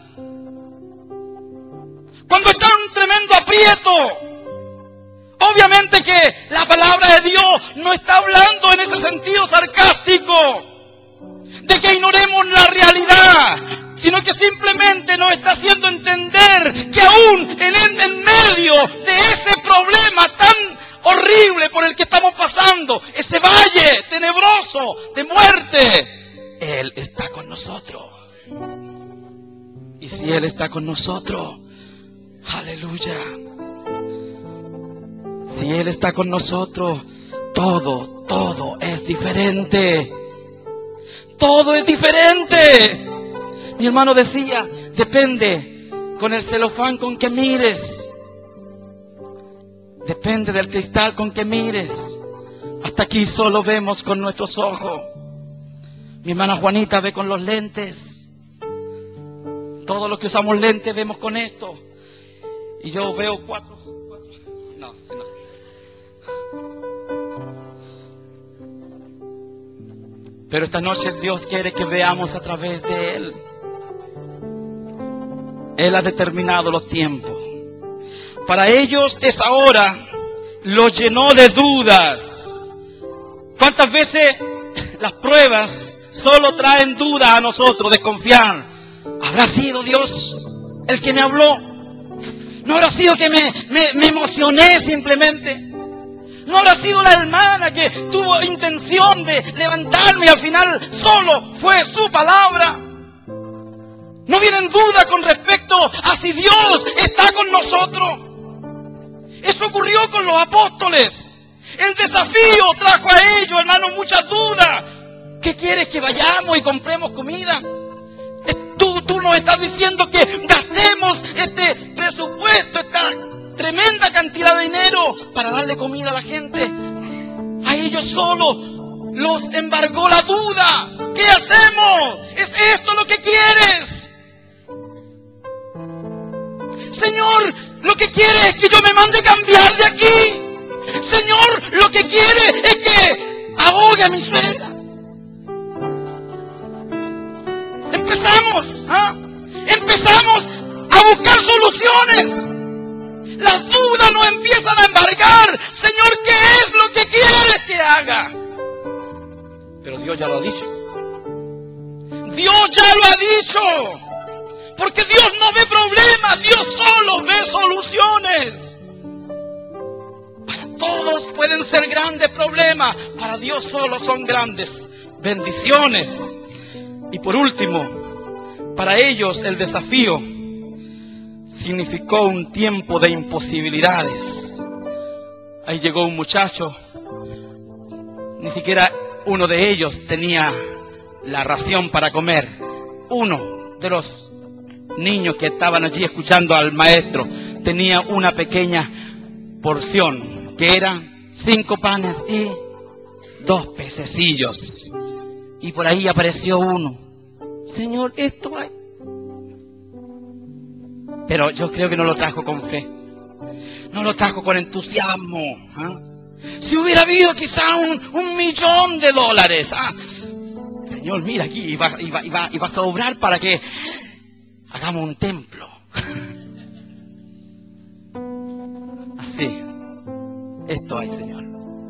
Cuando está en un tremendo aprieto. Obviamente que la palabra de Dios no está hablando en ese sentido sarcástico de que ignoremos la realidad, sino que simplemente nos está haciendo entender que aún en medio de ese problema tan horrible por el que estamos pasando, ese valle tenebroso de muerte, Él está con nosotros. Y si Él está con nosotros, aleluya, Si Él está con nosotros, todo es diferente. Todo es diferente. Mi hermano decía, depende con el celofán con que mires. Depende del cristal con que mires. Hasta aquí solo vemos con nuestros ojos. Mi hermana Juanita ve con los lentes. Todos los que usamos lentes vemos con esto. Y yo veo cuatro. No. Pero esta noche Dios quiere que veamos a través de Él. Él ha determinado los tiempos. Para ellos esa hora los llenó de dudas. ¿Cuántas veces las pruebas solo traen dudas a nosotros, desconfiar? ¿Habrá sido Dios el que me habló? ¿No habrá sido que me emocioné simplemente? ¿No habrá sido la hermana que tuvo intención de levantarme y al final solo fue su palabra? ¿No vienen dudas con respecto a si Dios está con nosotros? Eso ocurrió con los apóstoles. El desafío trajo a ellos, hermanos, muchas dudas. ¿Qué quieres, que vayamos y compremos comida? Tú nos estás diciendo que gastemos este presupuesto, esta tremenda cantidad de dinero para darle comida a la gente. A ellos solo los embargó la duda. ¿Qué hacemos? ¿Es esto lo que quieres? Señor, lo que quiere es que yo me mande cambiar de aquí. Señor, lo que quiere es que ahogue a mi suegra. Empezamos a buscar soluciones. Las dudas nos empiezan a embargar. Señor, ¿qué es lo que quieres que haga? Pero Dios ya lo ha dicho. Dios ya lo ha dicho. Porque Dios no ve problemas, Dios solo ve soluciones. Para todos pueden ser grandes problemas, para Dios solo son grandes bendiciones. Y por último, para ellos el desafío significó un tiempo de imposibilidades. Ahí llegó un muchacho, ni siquiera uno de ellos tenía la ración para comer. Uno de los niños que estaban allí escuchando al maestro tenía una pequeña porción, que eran 5 panes y 2 pececillos. Y por ahí apareció uno. Señor, esto hay. Pero yo creo que no lo trajo con fe. No lo trajo con entusiasmo. Si hubiera habido quizá $1.000.000. Señor, mira aquí, y va a sobrar para que hagamos un templo. Así. Esto hay, Señor.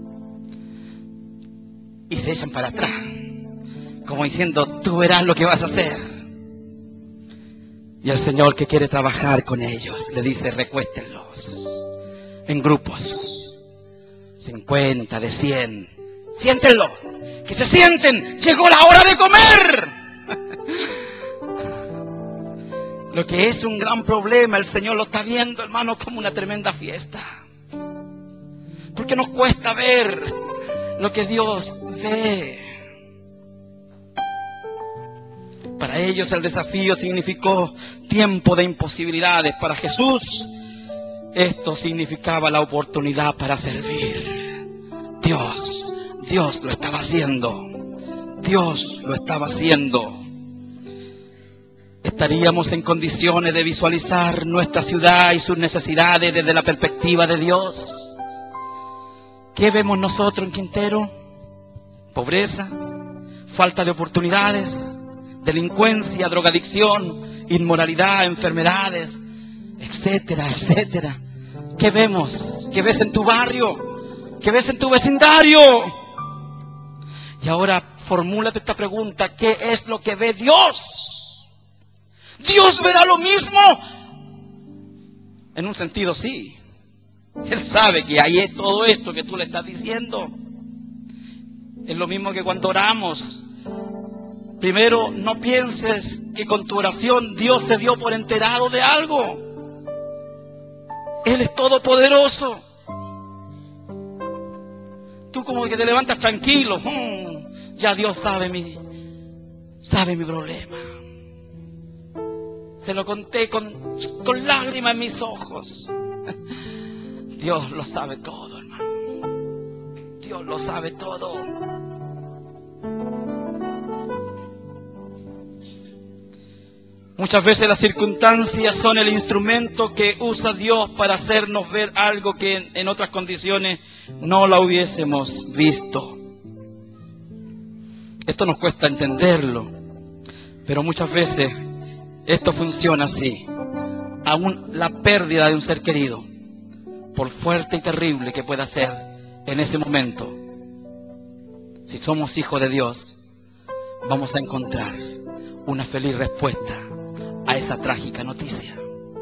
Y se echan para atrás, como diciendo, tú verás lo que vas a hacer. Y el Señor, que quiere trabajar con ellos, le dice, recuéstenlos en grupos, 50, de 100. Siéntenlo, que se sienten, llegó la hora de comer. Lo que es un gran problema, el Señor lo está viendo, hermano, como una tremenda fiesta. Porque nos cuesta ver lo que Dios ve. Para ellos el desafío significó tiempo de imposibilidades. Para Jesús, esto significaba la oportunidad para servir. Dios lo estaba haciendo. Dios lo estaba haciendo. ¿Estaríamos en condiciones de visualizar nuestra ciudad y sus necesidades desde la perspectiva de Dios? ¿Qué vemos nosotros en Quintero? Pobreza, falta de oportunidades, delincuencia, drogadicción, inmoralidad, enfermedades, etcétera, etcétera. ¿Qué vemos? ¿Qué ves en tu barrio? ¿Qué ves en tu vecindario? Y ahora formúlate esta pregunta: ¿qué es lo que ve Dios? ¿Dios verá lo mismo? En un sentido, sí. Él sabe que hay todo esto que tú le estás diciendo. Es lo mismo que cuando oramos. Primero, no pienses que con tu oración Dios se dio por enterado de algo. Él es todopoderoso. Tú como que te levantas tranquilo. Ya Dios sabe mi problema. Se lo conté con lágrimas en mis ojos. Dios lo sabe todo, hermano. Dios lo sabe todo. Muchas veces las circunstancias son el instrumento que usa Dios para hacernos ver algo que en otras condiciones no la hubiésemos visto. Esto nos cuesta entenderlo, pero muchas veces esto funciona así. Aún la pérdida de un ser querido, por fuerte y terrible que pueda ser en ese momento, si somos hijos de Dios, vamos a encontrar una feliz respuesta a esa trágica noticia.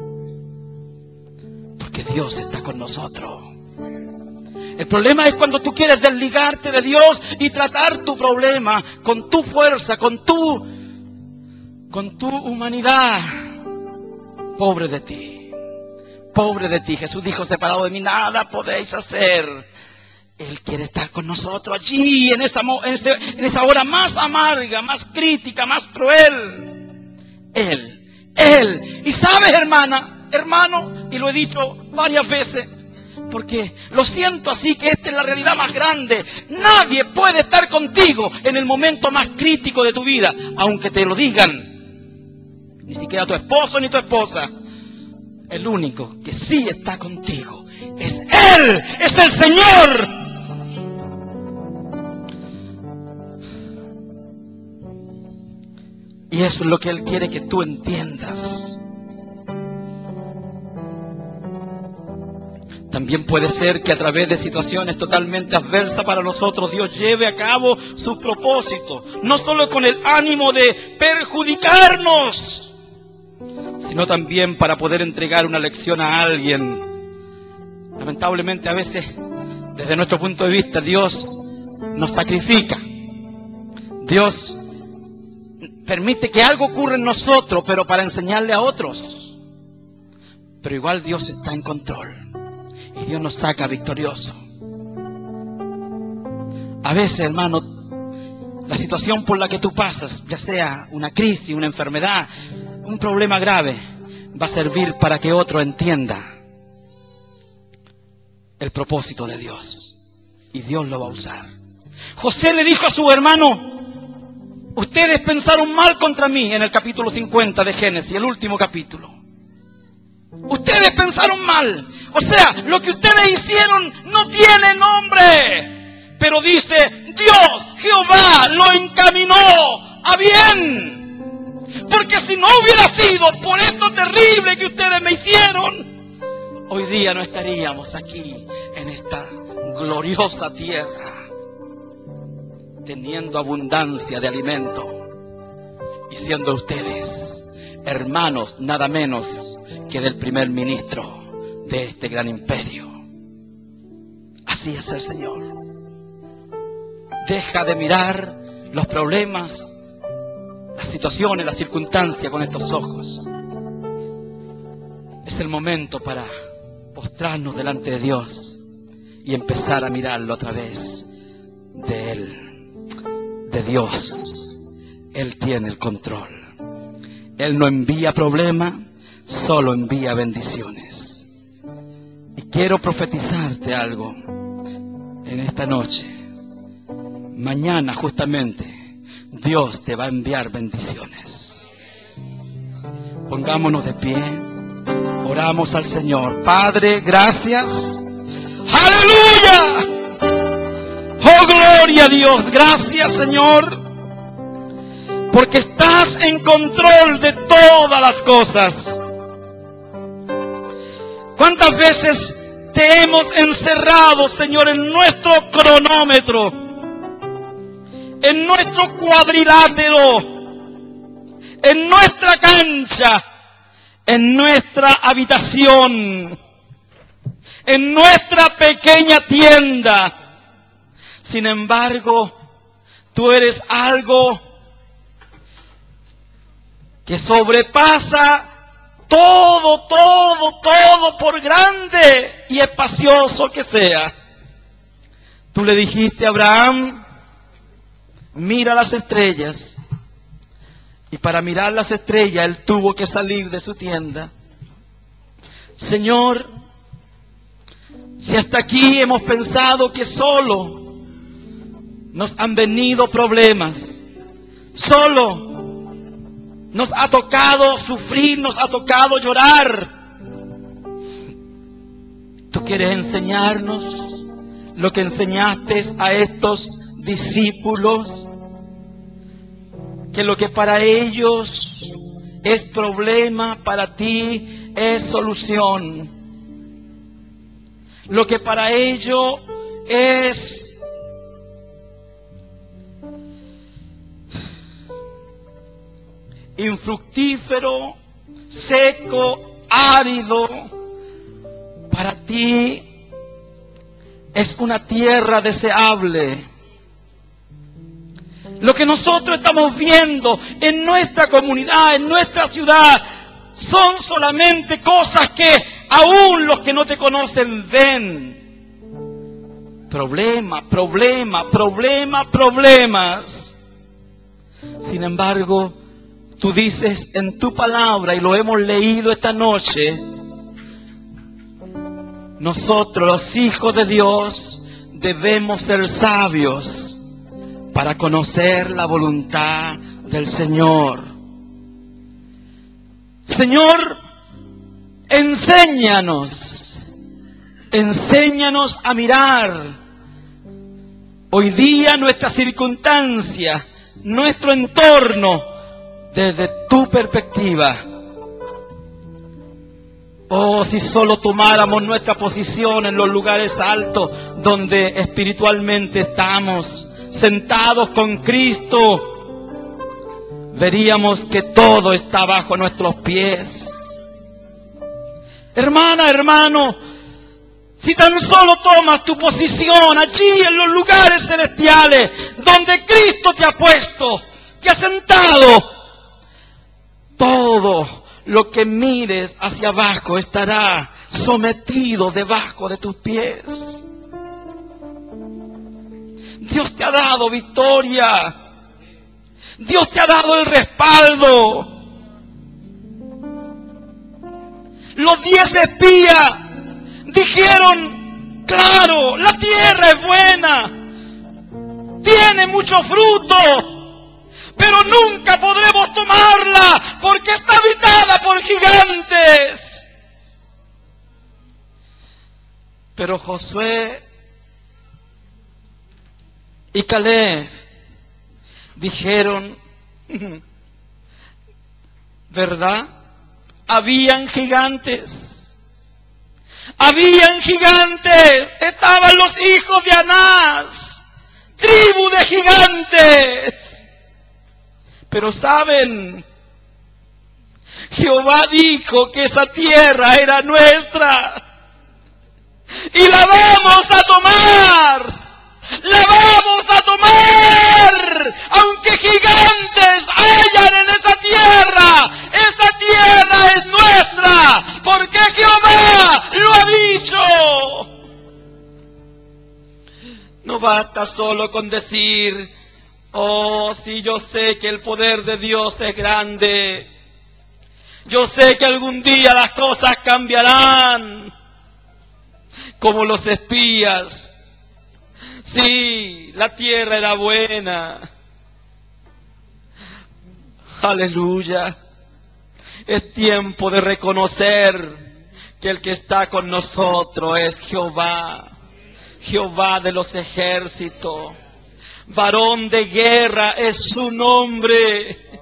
Porque Dios está con nosotros. El problema es cuando tú quieres desligarte de Dios y tratar tu problema con tu fuerza, con tu humanidad. Pobre de ti. Pobre de ti. Jesús dijo, separado de mí nada podéis hacer. Él quiere estar con nosotros allí, en esa hora más amarga, más crítica, más cruel. Él. Y sabes, hermano, y lo he dicho varias veces, porque lo siento así, que esta es la realidad más grande. Nadie puede estar contigo en el momento más crítico de tu vida, aunque te lo digan. Ni siquiera tu esposo ni tu esposa. El único que sí está contigo es Él, es el Señor. Y eso es lo que Él quiere que tú entiendas. También puede ser que a través de situaciones totalmente adversas para nosotros, Dios lleve a cabo sus propósitos, no solo con el ánimo de perjudicarnos, sino también para poder entregar una lección a alguien. Lamentablemente a veces, desde nuestro punto de vista, Dios nos sacrifica. Dios permite que algo ocurra en nosotros, pero para enseñarle a otros. Pero igual Dios está en control. Y Dios nos saca victorioso. A veces, hermano, la situación por la que tú pasas, ya sea una crisis, una enfermedad, un problema grave, va a servir para que otro entienda el propósito de Dios. Y Dios lo va a usar. José le dijo a su hermano, ustedes pensaron mal contra mí, en el capítulo 50 de Génesis, el último capítulo. Ustedes pensaron mal. O sea, lo que ustedes hicieron no tiene nombre. Pero dice, Dios, Jehová, lo encaminó a bien. Porque si no hubiera sido por esto terrible que ustedes me hicieron, hoy día no estaríamos aquí, en esta gloriosa tierra, teniendo abundancia de alimento y siendo ustedes hermanos nada menos que del primer ministro de este gran imperio. Así es el Señor. Deja de mirar los problemas, las situaciones, las circunstancias con estos ojos. Es el momento para postrarnos delante de Dios y empezar a mirarlo a través de Él, de Dios. Él tiene el control. Él no envía problemas, solo envía bendiciones. Y quiero profetizarte algo en esta noche. Mañana justamente Dios te va a enviar bendiciones. Pongámonos de pie. Oramos al Señor. Padre, gracias. ¡Aleluya! ¡Oh, gloria a Dios! Gracias, Señor, porque estás en control de todas las cosas. ¿Cuántas veces te hemos encerrado, Señor, en nuestro cronómetro, en nuestro cuadrilátero, en nuestra cancha, en nuestra habitación, en nuestra pequeña tienda? Sin embargo, tú eres algo que sobrepasa todo, por grande y espacioso que sea. Tú le dijiste a Abraham, mira las estrellas. Y para mirar las estrellas, él tuvo que salir de su tienda. Señor, si hasta aquí hemos pensado que solo nos han venido problemas, solo nos ha tocado sufrir, nos ha tocado llorar, tú quieres enseñarnos lo que enseñaste a estos discípulos, que lo que para ellos es problema, para ti es solución. Lo que para ellos es infructífero, seco, árido, para ti es una tierra deseable. Lo que nosotros estamos viendo en nuestra comunidad, en nuestra ciudad, son solamente cosas que aún los que no te conocen ven. Problemas. Sin embargo, tú dices en tu palabra, y lo hemos leído esta noche, nosotros los hijos de Dios debemos ser sabios para conocer la voluntad del Señor. Señor, enséñanos a mirar hoy día nuestra circunstancia, nuestro entorno, desde tu perspectiva. Oh, si solo tomáramos nuestra posición en los lugares altos donde espiritualmente estamos, sentados con Cristo, veríamos que todo está bajo nuestros pies. Hermana, hermano, si tan solo tomas tu posición allí en los lugares celestiales donde Cristo te ha puesto, te ha sentado, todo lo que mires hacia abajo estará sometido debajo de tus pies. Dios te ha dado victoria. Dios te ha dado el respaldo. Los 10 espías dijeron, claro, la tierra es buena, tiene mucho fruto, pero nunca podremos tomarla porque está habitada por gigantes. Pero Josué y Caleb dijeron, ¿verdad? Habían gigantes, estaban los hijos de Anás, tribu de gigantes. Pero saben, Jehová dijo que esa tierra era nuestra y la vamos a tomar. La vamos a tomar, aunque gigantes hayan en esa tierra es nuestra, porque Jehová lo ha dicho. No basta solo con decir, oh, sí, yo sé que el poder de Dios es grande, yo sé que algún día las cosas cambiarán, como los espías. Sí, la tierra era buena. Aleluya. Es tiempo de reconocer que el que está con nosotros es Jehová, Jehová de los ejércitos. Varón de guerra es su nombre.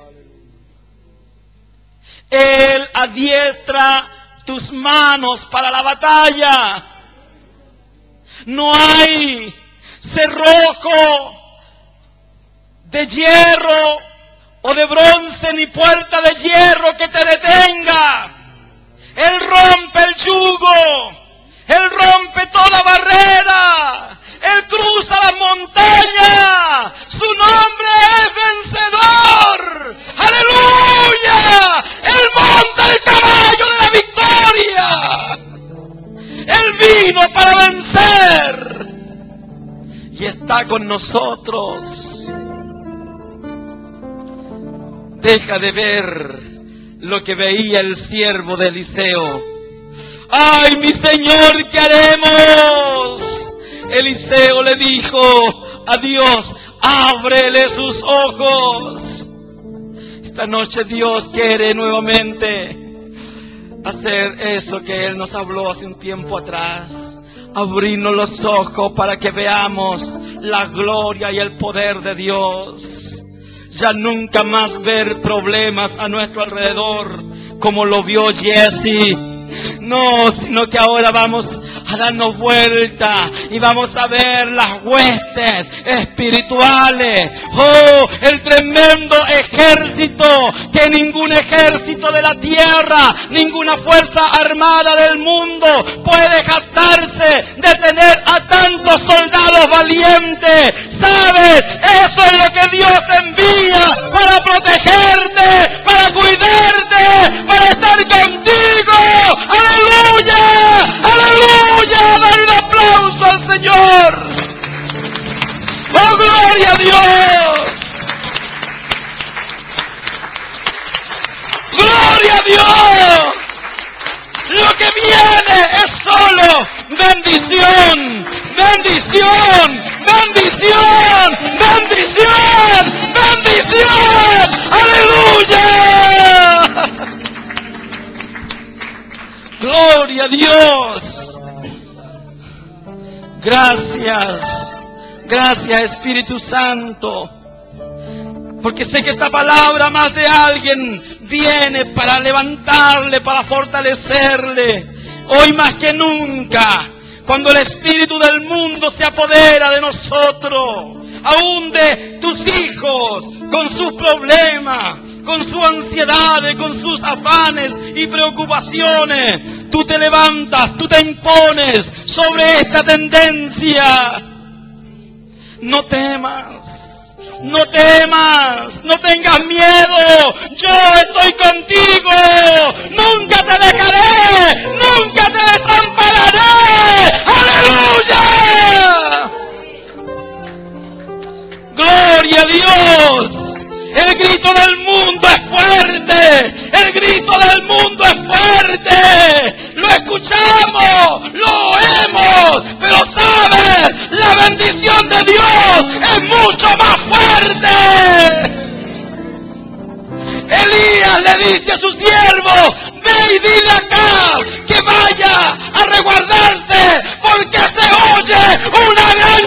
Él adiestra tus manos para la batalla. No hay cerrojo de hierro o de bronce ni puerta de hierro que te detenga. Él rompe el yugo, Él rompe toda barrera, Él cruza las montañas, su nombre es vencedor. ¡Aleluya! Él monta el caballo de la victoria. Él vino para vencer. está con nosotros. Deja de ver lo que veía el siervo de Eliseo. ¡Ay, mi Señor, qué haremos! Eliseo le dijo a Dios: ábrele sus ojos. Esta noche Dios quiere nuevamente hacer eso que Él nos habló hace un tiempo atrás. Abrirnos los ojos para que veamos la gloria y el poder de Dios. Ya nunca más ver problemas a nuestro alrededor como lo vio Jesse. No, sino que ahora vamos a darnos vuelta y vamos a ver las huestes espirituales. Oh, el tremendo ejército que ningún ejército de la tierra, ninguna fuerza armada del mundo puede jactarse de tener a tantos soldados valientes. ¿Sabes? Eso es lo que Dios envía para protegerte, para cuidarte, para estar contigo. ¡Aleluya! ¡Aleluya! ¡Dale un aplauso al Señor! ¡Oh, gloria a Dios! ¡Gloria a Dios! Lo que viene es solo bendición, bendición, bendición, bendición, bendición. ¡Aleluya! ¡Gloria a Dios! Gracias, gracias Espíritu Santo. Porque sé que esta palabra más de alguien viene para levantarle, para fortalecerle. Hoy más que nunca, cuando el espíritu del mundo se apodera de nosotros, aún de tus hijos, con sus problemas, con sus ansiedades, con sus afanes y preocupaciones, tú te levantas, tú te impones sobre esta tendencia. No temas. No temas, no tengas miedo, yo estoy contigo, nunca te dejaré, nunca te desampararé, aleluya. Gloria a Dios. El grito del mundo es fuerte, el grito del mundo es fuerte, lo escuchamos, lo oímos, pero ¿sabes? La bendición de Dios es mucho más fuerte. Elías le dice a su siervo: ve y dile acá que vaya a resguardarse porque se oye una gran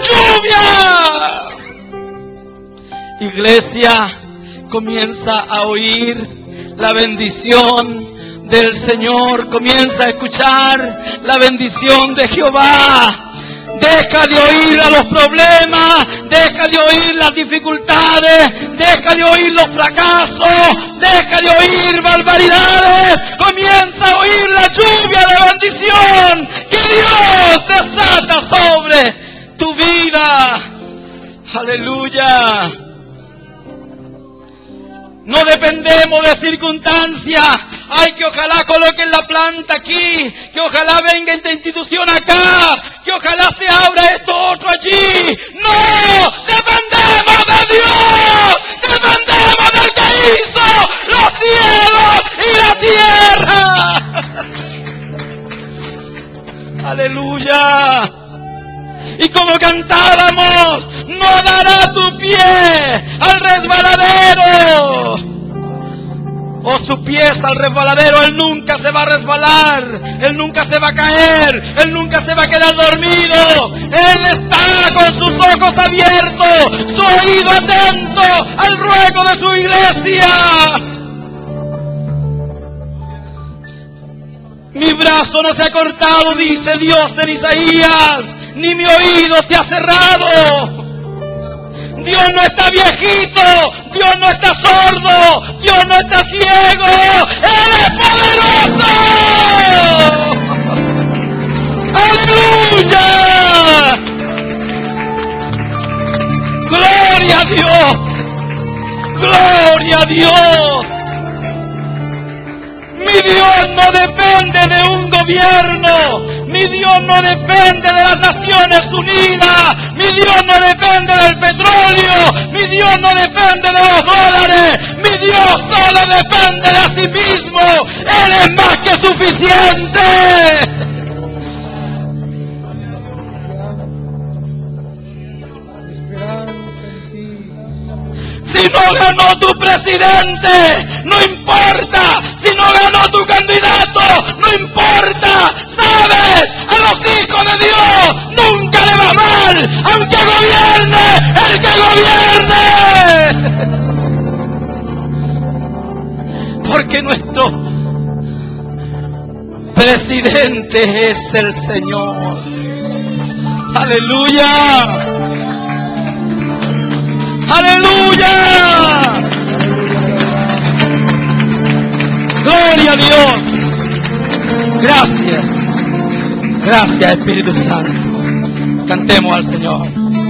lluvia. Iglesia, comienza a oír la bendición del Señor, comienza a escuchar la bendición de Jehová. Deja de oír a los problemas, deja de oír las dificultades, deja de oír los fracasos, deja de oír barbaridades, comienza a oír la lluvia de bendición que Dios desata sobre tu vida. Aleluya. No dependemos de circunstancias. Ay, que ojalá coloquen la planta aquí, que ojalá venga esta institución acá, que ojalá se abra esto otro allí. No, dependemos de Dios, dependemos del que hizo los cielos y la tierra. Aleluya. Y como cantábamos, no dará tu pie al resbaladero. O su pies al resbaladero, Él nunca se va a resbalar, Él nunca se va a caer, Él nunca se va a quedar dormido. Él está con sus ojos abiertos, su oído atento al ruego de su iglesia. Mi brazo no se ha cortado, dice Dios en Isaías, ni mi oído se ha cerrado. Dios no está viejito, Dios no está sordo, Dios no está ciego, Él es poderoso. ¡Aleluya! ¡Gloria a Dios! ¡Gloria a Dios! Mi Dios no depende de un gobierno, mi Mi Dios no depende de las Naciones Unidas. Mi Dios no depende del petróleo. Mi Dios no depende de los dólares. Mi Dios solo depende de sí mismo. Él es más que suficiente. Si no ganó tu presidente, no importa. Si no ganó tu candidato, no importa. ¿Sabes? A los hijos de Dios nunca le va mal, aunque gobierne el que gobierne. Porque nuestro presidente es el Señor. Aleluya. ¡Aleluya! ¡Gloria a Dios! Gracias. Gracias, Espíritu Santo. Cantemos al Señor.